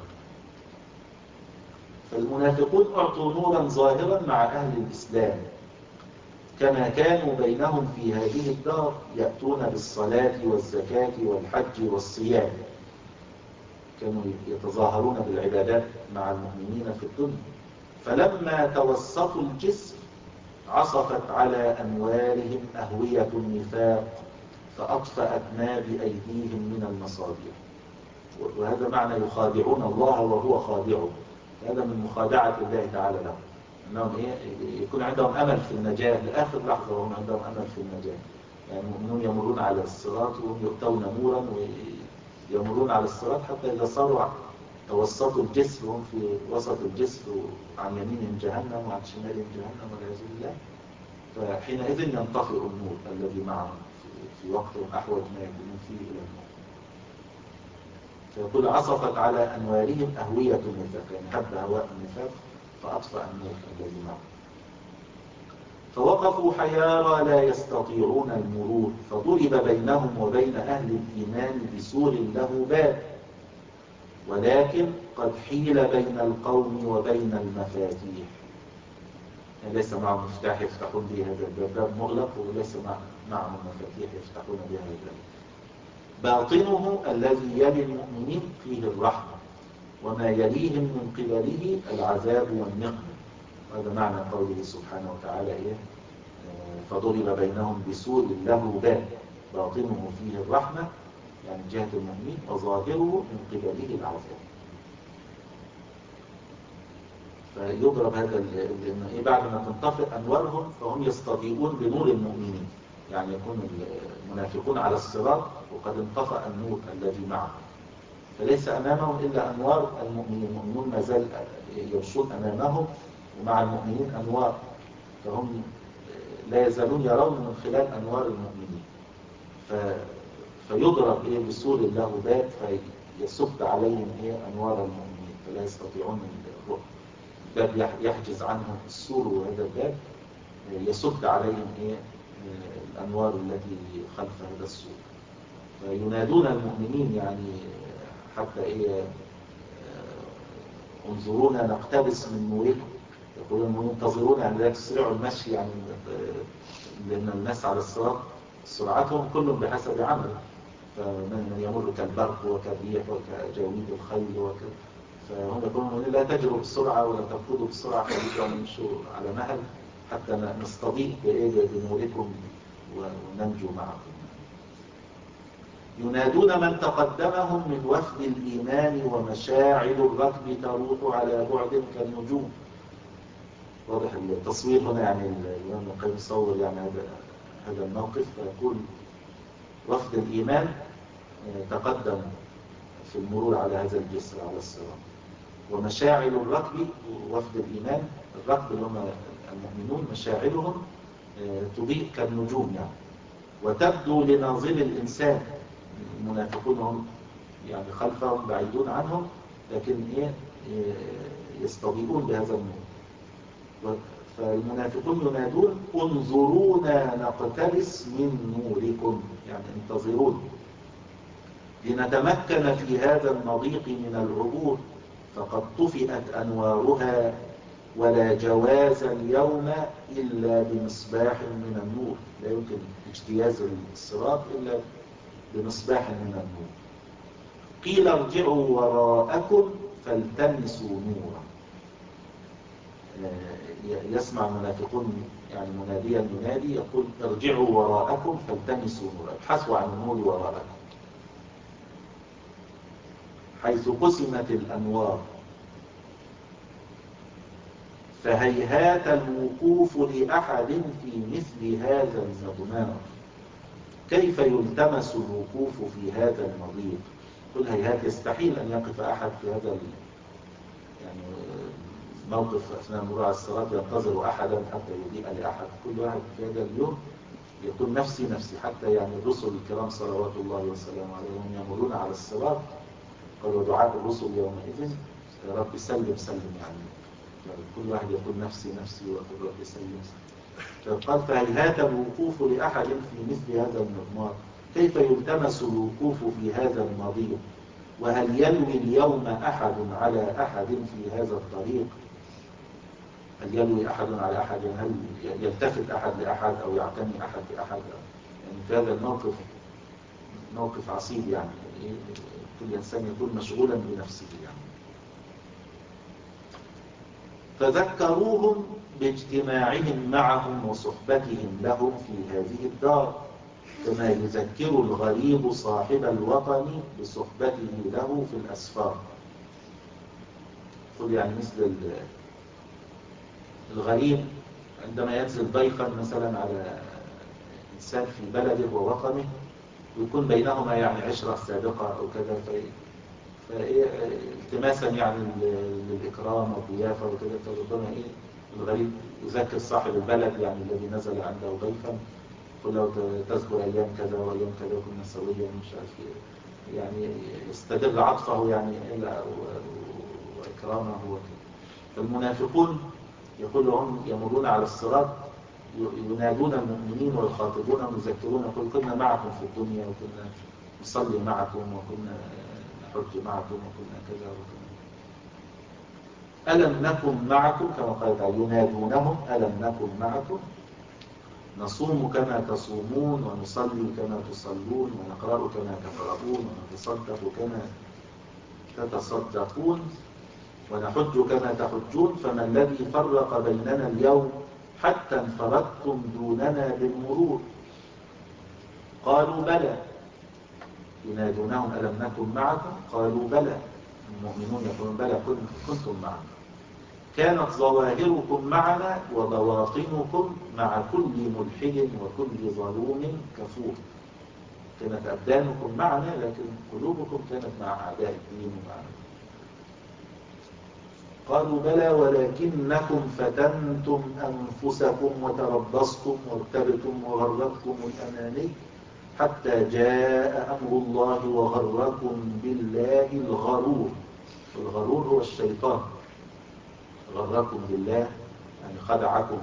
فالمنافقون أعطوا نورا ظاهرا مع أهل الإسلام، كما كانوا بينهم في هذه الدار يأتون بالصلاة والزكاة والحج والصيام. كانوا يتظاهرون بالعبادات مع المؤمنين في الدنيا. فلما توسطوا الجسر عصفت على أنوارهم أهوية النفاق فأطفأت ما بأيديهم من المصابيح. وهذا معنى يخادعون الله وهو خادعهم. هذا من مخادعة الله تعالى لهم. أنهم إيه يكون عندهم أمل في النجاة لآخر لحظة، وهم عندهم أمل في النجاة. يعني المؤمنون يمرون على الصراط وهم يؤتون نورا ويمرون على الصراط حتى إذا صاروا توسطوا الجسر، هم في وسط الجسر عن يمين جهنم وعن شمال جهنم والعياذ بالله، فحينئذ ينطفئ النور الذي معهم في وقت أحوج ما يكونون فيه إلى النور. فيقول عصفت على أنوارهم أهوية النفاق، يعني حب هواء النفاق فأطفأ النور الذي معهم. فوقفوا حيارى لا يستطيعون المرور، فضرب بينهم وبين أهل الإيمان بسور له باب، ولكن قد حيل بين القوم وبين المفاتيح. يعني ليس معهم مفتاح يفتحون به هذا الباب، باب مغلق وليس معهم مفاتيح يفتحون بها هذا الباب. باطنه الذي يلي المؤمنين فيه الرحمة، وما يليهم من قبله العذاب والنقمة. هذا معنى قوله سبحانه وتعالى إيه؟ فضرب بينهم بسور له باب باطنه فيه الرحمة، يعني جهة المؤمنين، وظاهره من قبله العذاب. فيضرب هذا لأن إيه بعد ما تنطفئ أنوارهم فهم يستضيئون بنور المؤمنين، يعني يكون المنافقون على الصراط وقد انطفأ النور الذي معهم، فليس أمامهم إلا أنوار المؤمنين. المؤمنون ما زال يمشون أمامهم ومع المؤمنين أنوار، فهم لا يزالون يرون من خلال أنوار المؤمنين. ف... فيضرب إيه بسور له باب فيصد عليهم إيه أنوار المؤمنين، فلا يستطيعون الرؤية. باب يحجز عنهم السور، وهذا الباب يصد عليهم إيه الأنوار التي خلف هذا السور. فينادون المؤمنين يعني حتى إيه انظرونا نقتبس من نوركم. يقولون ينتظرون يعني لا تسرعوا المشي، يعني لأن الناس على الصراط سرعتهم كلهم بحسب عمله، فمن يمر كالبرق وكالريح وكجويد الخيل وكذا، فهم يقولون لا تجروا بسرعة ولا تركضوا بسرعة، خليكم نمشوا على مهل حتى نستضيء بنوركم وننجو معكم. ينادون من تقدمهم من وفد الإيمان، ومشاعل الركب تروح على بعد كالنجوم. واضح التصوير هنا، يعني الإمام القيم يصور يعني هذا هذا الموقف، فيقول وفد الإيمان تقدم في المرور على هذا الجسر على الصراط، ومشاعل الركب وفد الإيمان الركب اللي هم المؤمنون مشاعلهم تضيء كالنجوم يعني، وتبدو لناظر الإنسان. المنافقون هم يعني خلفهم بعيدون عنهم، لكن إيه يستضيئون بهذا النور. فالمنافقون ينادون انظرونا نقتبس من نوركم، يعني انتظرون لنتمكن في هذا المضيق من العبور، فقد طفئت أنوارها ولا جواز اليوم إلا بمصباح من النور. لا يمكن اجتياز الصراط إلا بمصباح من النور. قيل ارجعوا وراءكم فالتمسوا نورا. يسمع المنافقون يعني مناديا ينادي يقول ارجعوا وراءكم فالتمسوا نورا، ابحثوا عن النور وراءكم، حيث قسمت الأنوار، فهيهات الوقوف لأحد في مثل هذا المضمار. كيف يلتمس الوقوف في هذا المضيق؟ كل هيهات يستحيل أن يقف أحد في هذا يعني موقف أثناء المرور على الصراط ينتظر أحدا حتى يضيء لأحد. كل واحد في هذا اليوم يقول نفسي نفسي، حتى يعني الرسل الكرام صلوات الله وسلامه عليهم يمرون على الصراط قال ودعاء الرسل يومئذ يا رب سلم سلم، يعني كل واحد يقول نفسي نفسي ويقول رب سلم سلم. فقال فهيهات الوقوف لأحد في مثل هذا المضمار. كيف يلتمس الوقوف في هذا المضيق؟ وهل يلوي اليوم أحد على أحد في هذا الطريق؟ هل يلوي أحد على أحد؟ هل يلتفت أحد لأحد أو يعتني أحد بأحد؟ يعني في هذا الموقف موقف عصيب، يعني كل إنسان يكون مشغولا بنفسه يعني. فذكروهم باجتماعهم معهم وصحبتهم لهم في هذه الدار، كما يذكر الغريب صاحب الوطن بصحبته له في الأسفار. قل يعني مثل الغريب عندما ينزل ضيفا مثلا على إنسان في بلده ووطنه ويكون بينهما يعني عشرة سابقة أو كذا، فالتماسا يعني للإكرام والضيافة وكذا، فربما إيه الغريب يذكر صاحب البلد يعني الذي نزل عنده ضيفا، يقول له تذكر أيام كذا وأيام كذا كنا سويا مش عارف إيه، يعني يستدر عطفه يعني إلى وإكرامه وكذا. فالمنافقون يقول لهم يمرون على الصراط ينادون المؤمنين ويخاطبونهم يذكرون يقول كنا معكم في الدنيا وكنا نصلي معكم وكنا نحج معكم وكنا كذا وكنا ألم نكن معكم كما قال تعالى ينادونهم ألم نكن معكم نصوم كما تصومون ونصلي كما تصلون ونقرأ كما تقرؤون ونتصدق كما تتصدقون ونحج كما تحجون فما الذي فرق بيننا اليوم حتى انفردتم دوننا بالمرور قالوا بلى ينادونهم ألم نكن معكم قالوا بلى المؤمنون يقولون بلى كنتم معنا كانت ظواهركم معنا وبواطنكم مع كل ملحد وكل ظلوم كفور. كانت أبدانكم معنا لكن قلوبكم كانت مع أعداء الدين ومعنا. قالوا بلى ولكنكم فتنتم أنفسكم وتربصتم وارتبتم وغرتكم الأماني حتى جاء أمر الله وغركم بالله الغرور. الغرور هو الشيطان غركم بالله يعني خدعكم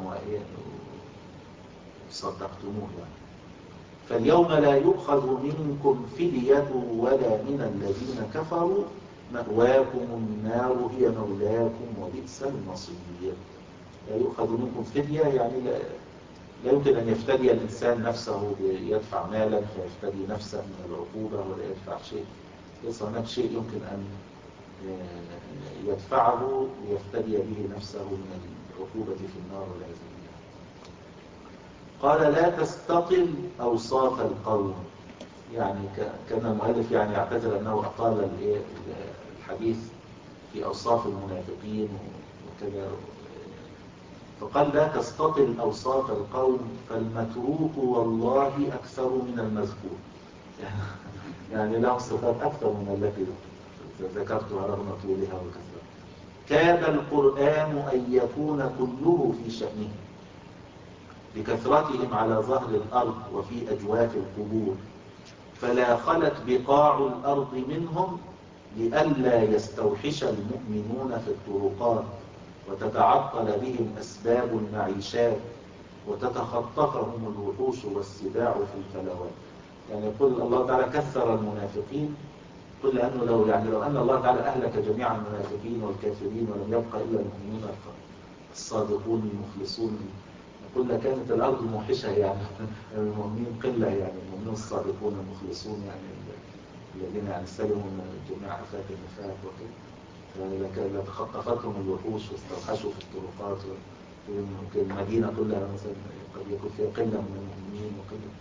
وصدقتموه يعني. فاليوم لا يؤخذ منكم فدية ولا من الذين كفروا مأواكم النار هي مولاكم وبئس المصير. لا يؤخذ منكم فدية يعني لا, لا يمكن أن يفتدي الإنسان نفسه يدفع مالا فيفتدي نفسه من العقوبة ولا يدفع شيء. ليس هناك شيء يمكن أن يدفعه ليفتدي به نفسه من العقوبة في النار والعياذ بالله. قال لا تستطل أوصاف القوم يعني كان المؤلف يعني يعتذر أنه أطال الحديث في أوصاف المنافقين وكذا، فقال لا تستطل أوصاف القوم فالمتروك والله أكثر من المذكور. يعني له صفات أكثر من التي ذكرتها رغم طولها وكثرة. كاد القرآن أن يكون كله في شأنه بكثرتهم على ظهر الأرض وفي أجواف القبور فلا خلت بقاع الأرض منهم لئلا يستوحش المؤمنون في الطرقات وتتعطل بهم أسباب المعيشات وتتخطفهم الوحوش والسباع في الفلوات. يعني يقول الله تعالى كثر المنافقين، قل أنه لو يعني لو أن الله تعالى أهلك جميع المنافقين والكافرين ولم يبقى إلا المؤمنون الصادقون المخلصون يقول لكانت الأرض موحشة يعني المؤمنين قلة يعني المؤمنون الصادقون المخلصون يعني الذين يعني سلموا من جميع آفات النفاق وكذا لتخطفتهم الوحوش واستوحشوا في الطرقات ويمكن المدينة كلها مثلا قد يكون فيها قلة من المؤمنين وقلة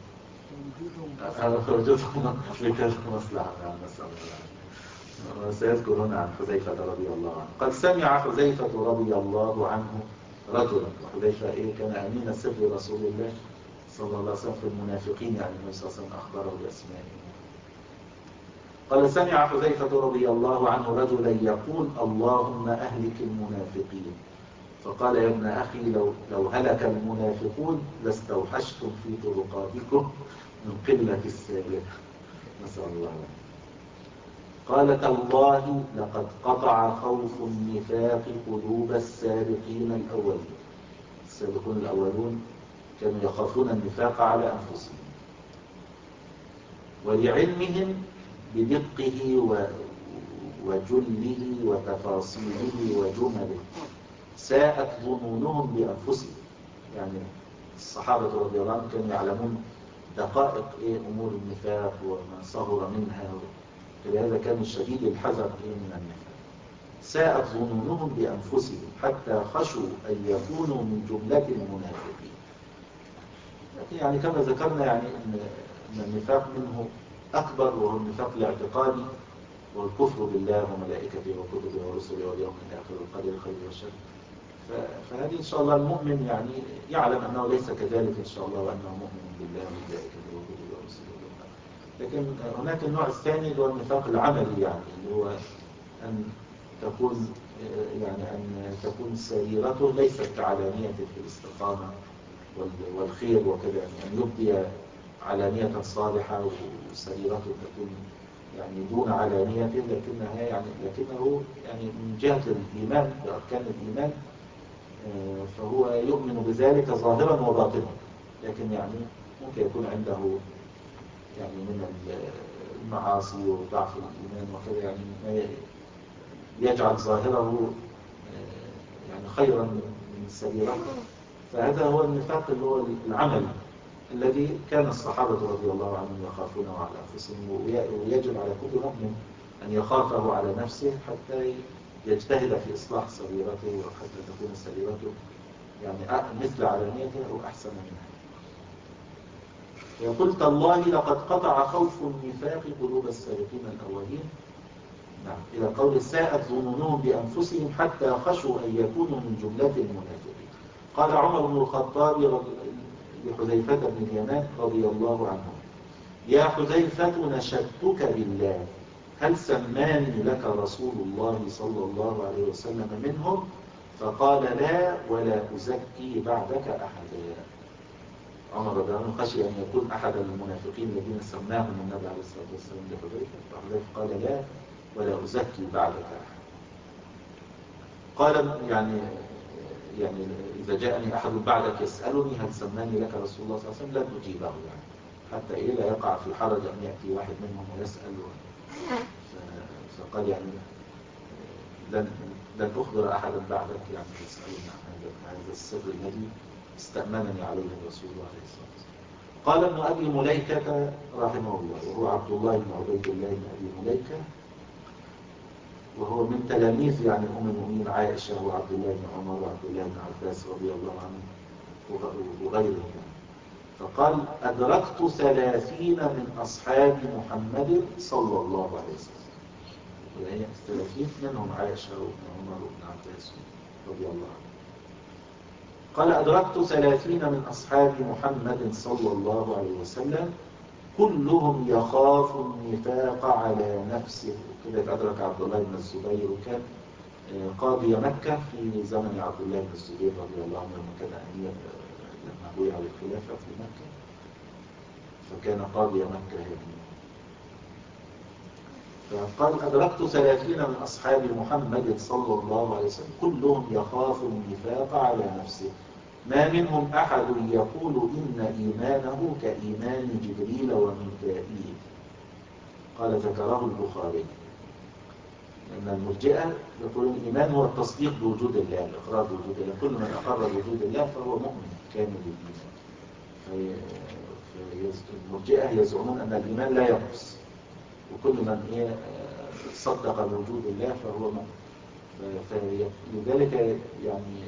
وجودهم لكذا مصلحة عن نسأل الله. وسيذكر هنا عن حذيفة رضي الله عنه قد سمع حذيفة رضي الله عنه رجلا، وحذيفة إيه كان أمين سر رسول الله صلى الله عليه وسلم في المنافقين يعني النبي صلى الله عليه وسلم أخبره بأسمائهم. قال سمع حذيفة رضي الله عنه رجلا يقول اللهم أهلك المنافقين فقال يا ابن أخي لو, لو هلك المنافقون لاستوحشتم في طرقاتكم من قلة السابق نسأل الله. قال تالله لقد قطع خوف النفاق قلوب السابقين الأولين. السابقون الأولون كانوا يخافون النفاق على أنفسهم ولعلمهم بدقه وجله وتفاصيله وجمله ساءت ظنونهم بأنفسهم. يعني الصحابة رضي الله عنهم كانوا يعلمون دقائق إيه أمور النفاق وما صغر منها، فلهذا كانوا شديد الحذر إيه من النفاق. ساءت ظنونهم بأنفسهم حتى خشوا أن يكونوا من جملة المنافقين. لكن يعني كما ذكرنا يعني أن النفاق منه أكبر وهو النفاق الاعتقادي والكفر بالله وملائكته وكتبه ورسله واليوم الآخر والقدر الخير والشر. فهذه إن شاء الله المؤمن يعني يعلم أنه ليس كذلك إن شاء الله، وأنه مؤمن بالله وملائكته وكتبه ورسله. لكن هناك النوع الثاني اللي هو النفاق العملي، يعني اللي هو أن تكون يعني أن تكون سريرته ليست كعلانية في الاستقامة والخير وكذا، يعني أن يبدي علانية صالحة وسريرته تكون يعني دون علانيته، لكنها يعني لكنه يعني من جهة الإيمان بأركان الإيمان فهو يؤمن بذلك ظاهرا وباطنا، لكن يعني ممكن يكون عنده يعني من المعاصي وضعف الإيمان وكذا، يعني ما يجعل ظاهره يعني خيرا من سريرته. فهذا هو النفاق اللي هو العمل الذي كان الصحابة رضي الله عنهم يخافونه على أنفسهم، ويجب على كل مؤمن أن يخافه على نفسه حتى يجتهد في إصلاح سريرته، وحتى تكون سريرته يعني مثل علانيته أو أحسن منها. يقول تالله لقد قطع خوف النفاق قلوب السابقين الأولين. نعم، إلى قول ساءت ظنونهم بأنفسهم حتى خشوا أن يكونوا من جملة المنافقين. قال عمر بن الخطاب لحذيفة بن اليمان رضي الله عنه: يا حذيفة نشدتك بالله، هل سماني لك رسول الله صلى الله عليه وسلم منهم؟ فقال لا، ولا أزكي بعدك أحدا. عمر رضي الله عنه خشي أن يكون أحد المنافقين الذين سماهم النبي عليه الصلاة والسلام لحذيفة، فحذيفة قال لا، ولا أزكي بعدك أحدا. قال يعني يعني إذا جاءني أحد بعدك يسألني هل سماني لك رسول الله صلى الله عليه وسلم لن أجيبه، يعني حتى إيه لا يقع في حرج أن يأتي واحد منهم ويسأل. فقال يعني لن لن أخبر أحدا بعدك يعني يسألني عن هذا هذا السر الذي استأمنني عليه الرسول عليه الصلاة والسلام. قال ابن أبي مليكة رحمه الله، وهو عبد الله بن عبيد الله بن أبي مليكة، وهو من تلاميذ يعني أم المؤمنين عائشة وعبد الله بن عمر وعبد الله بن عباس رضي الله عنه وغيرهم. فقال أدركت ثلاثين من أصحاب محمد صلى الله عليه وسلم، يعني الثلاثين منهم عائشة وابن عمر وابن عباس رضي الله عنه. قال أدركت ثلاثين من أصحاب محمد صلى الله عليه وسلم كلهم يخاف النفاق على نفسه. كده أدرك عبد الله بن الزبير، وكان قاضي مكة في زمن عبد الله بن الزبير رضي الله عنه لما كان أمير، لما بويع الخلافة في مكة، فكان قاضي مكة يعني. فقال أدركت ثلاثين من أصحاب محمد صلى الله عليه وسلم كلهم يخاف النفاق على نفسه، ما منهم أحد يقول إن إيمانه كإيمان جبريل وميكائيل. قال ذكره البخاري. لأن المرجئة يقولون الإيمان هو التصديق بوجود الله، الإقرار بوجود الله، كل من أقر بوجود الله فهو مؤمن كامل الإيمان. فالمرجئة يزعمون أن الإيمان لا ينقص، وكل من صدق بوجود الله فهو مؤمن. فلذلك يعني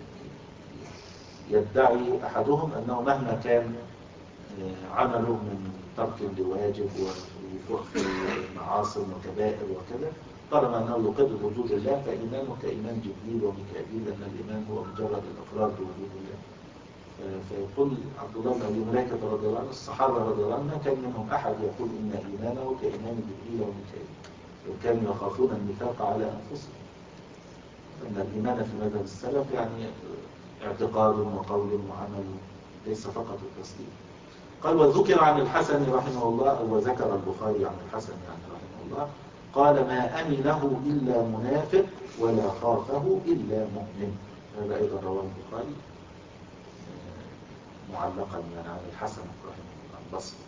يدعي أحدهم أنه مهما كان عمله من ترك لواجب ووقوع في معاصي وكبائر وكذا، طالما أنه يقر بوجود الله فإيمانه كإيمان جبريل وميكائيل، لأن الإيمان هو مجرد الإقرار بوجود الله. فيقول عبد الله بن أبي مليكة رضي الله عنه الصحابة رضي الله عنهم كان منهم أحد يقول إن إيمانه كإيمان جبريل وميكائيل، وكانوا يخافون النفاق على أنفسهم. أن الإيمان في مذهب السلف يعني اعتقاد وقول وعمل، ليس فقط التسليم. قال وذكر عن الحسن رحمه الله، أو ذكر البخاري عن الحسن يعني رحمه الله، قال ما أمنه إلا منافق ولا خافه إلا مؤمن. هذا أيضا رواه البخاري معلقا يعني عن الحسن رحمه الله البصري.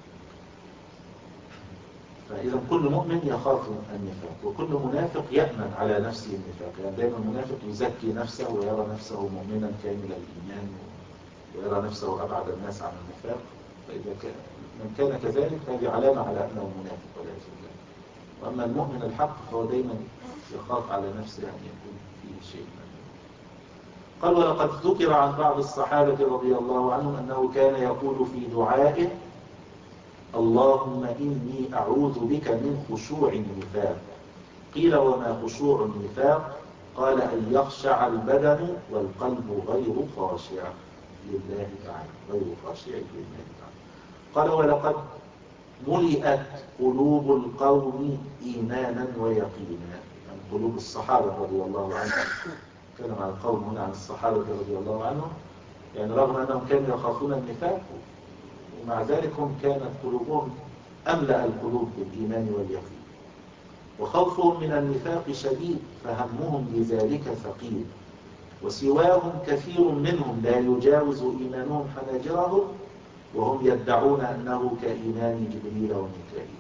فإذا كل مؤمن يخاف النفاق، وكل منافق يأمن على نفسه النفاق. يعني دائما المنافق يزكي نفسه ويرى نفسه مؤمنا كامل الإيمان، ويرى نفسه أبعد الناس عن النفاق. فإذا كان من كان كذلك فهذه علامة على أنه منافق والعياذ بالله. وأما المؤمن الحق فهو دائما يخاف على نفسه أن يكون فيه شيء. قال ولقد ذكر عن بعض الصحابة رضي الله عنهم أنه كان يقول في دعائه اللهم إني أعوذ بك من خشوع النفاق. قيل وما خشوع النفاق؟ قال أن يخشع البدن والقلب غير خاشع لله تعالى، غير خاشع لله تعالى. قال ولقد ملئت قلوب القوم إيمانا ويقينا، يعني قلوب الصحابة رضي الله عنهم، كلام عن القوم هنا عن الصحابة رضي الله عنهم، يعني رغم أنهم كانوا يخافون النفاق ومع ذلك هم كانت قلوبهم أملأ القلوب بالإيمان واليقين، وخوفهم من النفاق شديد فهمهم بذلك ثقيل، وسواهم كثير منهم لا يجاوز إيمانهم حناجرهم وهم يدعون أنه كإيمان جبريل وميكائيل.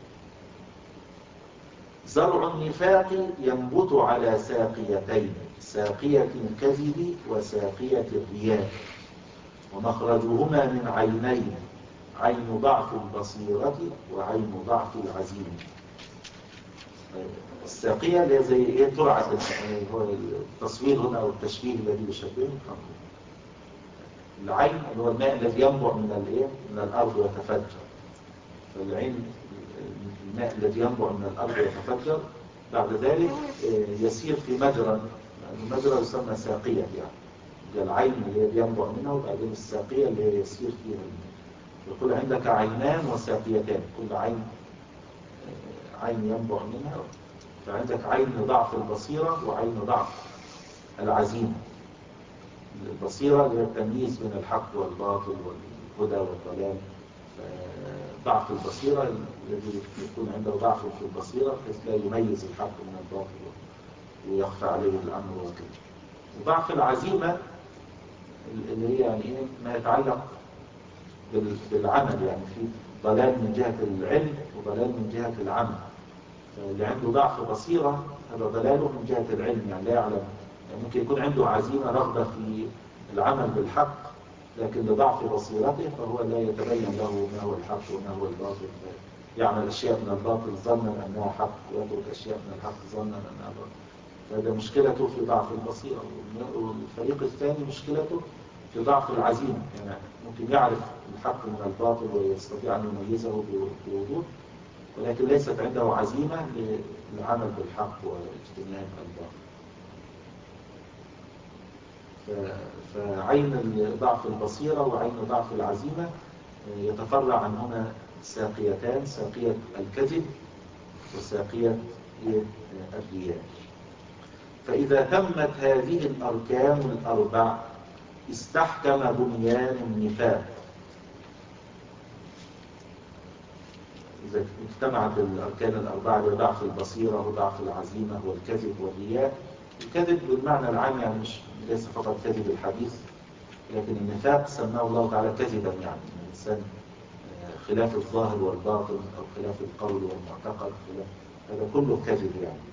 زرع النفاق ينبت على ساقيتين، ساقية الكذب وساقية الرياء، ومخرجهما من عينين، عين ضعف البصيرة وعين ضعف العزيمة. الساقية اللي زي ايه ترعة، هو التصوير هنا او التشبيه الذي يشبهه العين اللي هو الماء الذي ينبع من الايه من الارض ويتفجر. فالعين الماء الذي ينبع من الارض ويتفجر بعد ذلك يسير في مجرى، المجرى يسمى ساقية، يعني العين اللي ينبع منها وبعدين الساقية اللي يسير فيها الماء. يقول عندك عينان وساقيتان، كل عين عين ينبع منها، فعندك عين ضعف البصيرة وعين ضعف العزيمة. البصيرة اللي هي التمييز بين الحق والباطل والهدى والضلال، ضعف البصيرة الذي يكون عنده ضعف في البصيرة بحيث لا يميز الحق من الباطل ويخفى عليه الأمر وكذا. وضعف العزيمة اللي هي يعني ايه ما يتعلق بالعمل، يعني في ضلال من جهة العلم وضلال من جهة العمل. اللي عنده ضعف بصيرة هذا ضلاله من جهة العلم، يعني لا يعلم، يعني ممكن يكون عنده عزيمة رغبة في العمل بالحق، لكن لضعف بصيرته فهو لا يتبين له ما هو الحق وما هو الباطل، يعمل أشياء من الباطل ظنا أنها حق ويترك أشياء من الحق ظنا أنها باطل. فهذا مشكلته في ضعف البصيرة. والفريق الثاني مشكلته في ضعف العزيمة، يعني ممكن يعرف الحق من الباطل ويستطيع أن يميزه بوضوح، ولكن ليست عنده عزيمة للعمل بالحق واجتناب الباطل. فعين ضعف البصيرة وعين ضعف العزيمة يتفرع عن هنا ساقيتان، ساقية الكذب وساقية الرياء. فإذا تمت هذه الأركان الأربع استحكم بنيان النفاق. إذا اجتمعت الأركان الأربعة لضعف البصيرة وضعف العزيمة والكذب والرياء، الكذب بالمعنى العام يعني مش ليس فقط كذب الحديث، لكن النفاق سماه الله تعالى كذبا، يعني الإنسان خلاف الظاهر والباطن أو خلاف القول والمعتقد، هذا كله كذب يعني.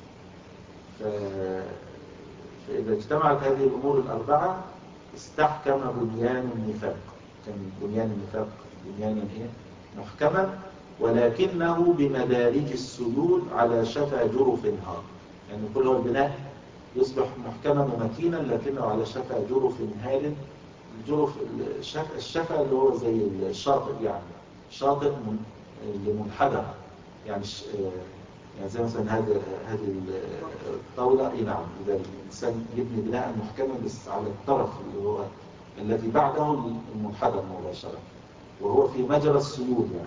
فإذا اجتمعت هذه الأمور الأربعة استحكم بنيان النفاق. كان بنيان النفاق بنيانا إيه؟ محكما، ولكنه بمدارج السيول على شفا جرف هار. يعني كل هو البناء يصبح محكما ومتينا لكنه على شفا جرف هار. الجرف الشفا اللي هو زي الشاطئ، يعني شاطئ اللي منحدر، يعني يعني زي مثلا هذه هذه الطاولة. اي نعم، إذا الإنسان يبني بناء محكما بس على الطرف اللي هو الذي بعده المنحدر مباشرة، وهو في مجرى السيول يعني.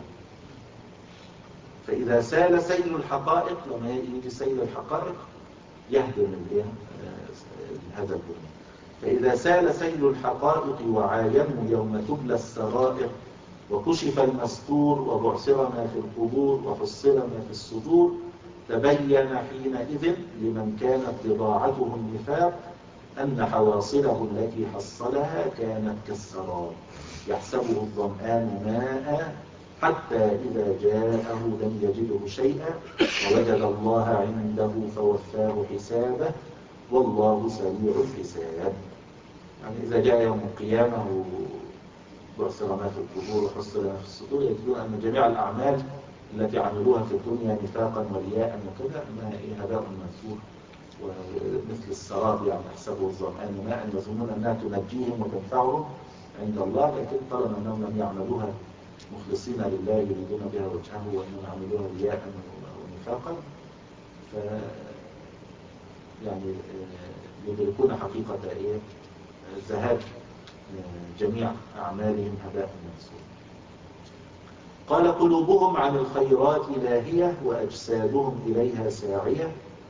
فإذا سال سيل الحقائق، لما يجي سيل الحقائق يهدم هذا البناء. فإذا سال سيل الحقائق وعاينوا يوم تبلى السرائر وكشف المستور وبعثر ما في القبور وحصل ما في الصدور، تبين حينئذ لمن كانت بضاعته النفاق أن حواصله التي حصلها كانت كالسراب يحسبه الظمآن ماء حتى إذا جاءه لم يجده شيئا ووجد الله عنده فوفاه حسابه والله سريع الحساب. يعني إذا جاء يوم القيامة وبعثر ما في القبور وحصل ما في الصدور، يجدون أن جميع الأعمال التي عملوها في الدنيا نفاقا ورياء وكذا أنها إيه هباء منثور ومثل السراب، يعني يحسبه الظمآن ماء، يظنون أنها تنجيهم وتنفعهم عند الله، لكن طالما أنهم لم يعملوها مخلصين لله يريدون بها وجهه وأنهم عملوها رياء ونفاقا يعني يدركون حقيقة إيه ذهاب جميع أعمالهم هباء منثورا. قال قلوبهم عن الخيرات لاهية وأجسادهم إليها ساعية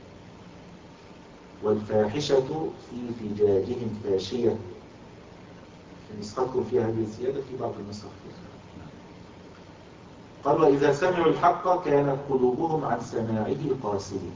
والفاحشة في فجاجهم فاشية. في نسختكم في هذه الزيادة في بعض النسخ. قال وإذا سمعوا الحق كانت قلوبهم عن سماعه قاسية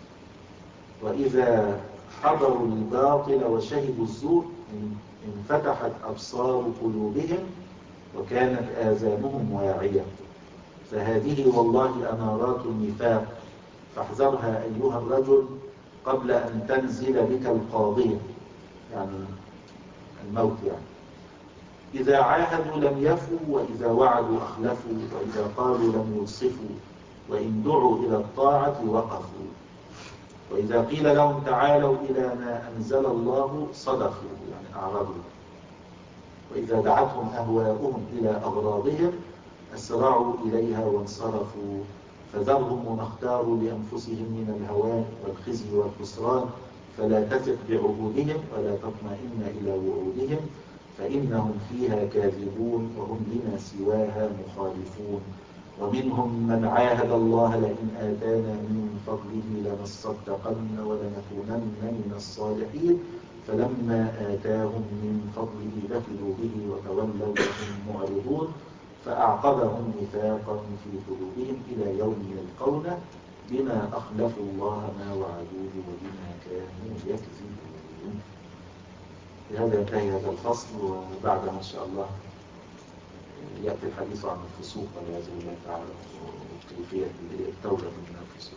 وإذا حضروا الباطل وشهدوا الزور انفتحت أبصار قلوبهم وكانت آذانهم واعية. فهذه والله أمارات النفاق فاحذرها أيها الرجل قبل أن تنزل بك القاضية، يعني الموت يعني. إذا عاهدوا لم يفوا وإذا وعدوا أخلفوا وإذا قالوا لم يوصفوا وإن دعوا إلى الطاعة وقفوا وإذا قيل لهم تعالوا إلى ما أنزل الله صدقوا يعني أعرضوا وإذا دعتهم أهواؤهم إلى أغراضهم أسرعوا إليها وانصرفوا. فذرهم وما اختاروا لأنفسهم من الهوان والخزي والخسران فلا تثق بعهودهم ولا تطمئن إلى وعودهم فإنهم فيها كاذبون وهم لما سواها مخالفون. ومنهم من عاهد الله لئن آتانا من فضله لنصدقن ولنكونن من الصالحين فلما آتاهم من فضله بخلوا به وتولوا وهم معرضون فأعقبهم نفاقا في قلوبهم إلى يوم يلقونه بما أخلفوا الله ما وعدوه وبما كانوا يكذبون. بهذا ينتهي هذا الفصل وبعد إن شاء الله يأتي الحديث عن الفسوق والعياذ بالله تعالى وكيفية التوبة من الفسوق.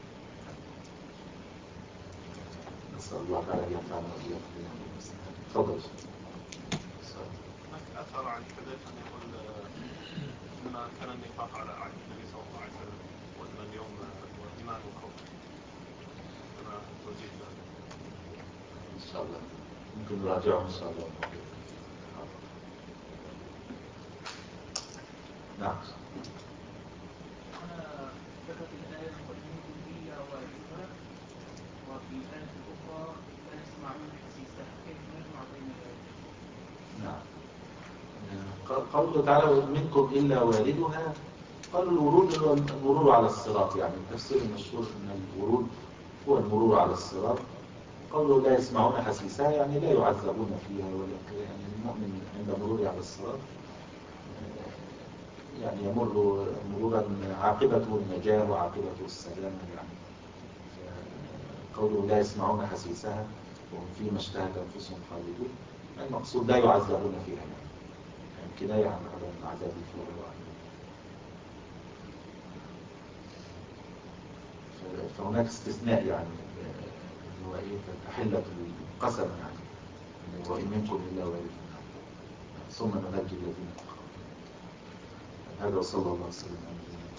نسأل الله تعالى أن ينفعنا وإياكم. تفضل. هناك أثر عن حذيفة أن يقول إنما كان النفاق على عهد النبي صلى الله عليه وسلم وإن اليوم والإيمان والخوف كما توجيه ذلك. إن شاء الله ممكن نراجعه إن شاء الله. نعم. أنا ذكرت الآية وإنكم إلا واردها وفي الآية الأخرى لا يسمعون حسيسها كيف نجمع بين الآيتين؟ نعم. قوله تعالى منكم إلا واردها قالوا الورود هو المرور على الصراط يعني التفسير المشهور أن الورود هو المرور على الصراط. قوله لا يسمعون حسيسها يعني لا يعذبون فيها ولا يعني المؤمن عند مرور على الصراط يعني يمر مرورا عاقبته النجاة وعاقبته السلامة يعني. قوله لا يسمعون حسيسها وهم فيما اشتهت أنفسهم خالدون المقصود لا يعذبون فيها يعني, يعني كناية عن العذاب فيها. فهناك استثناء يعني هو ايه تحلة القسم يعني وإن منكم إلا واردها ثم ننجي الذين اتقوا. هذا وصلى الله وسلم على نبينا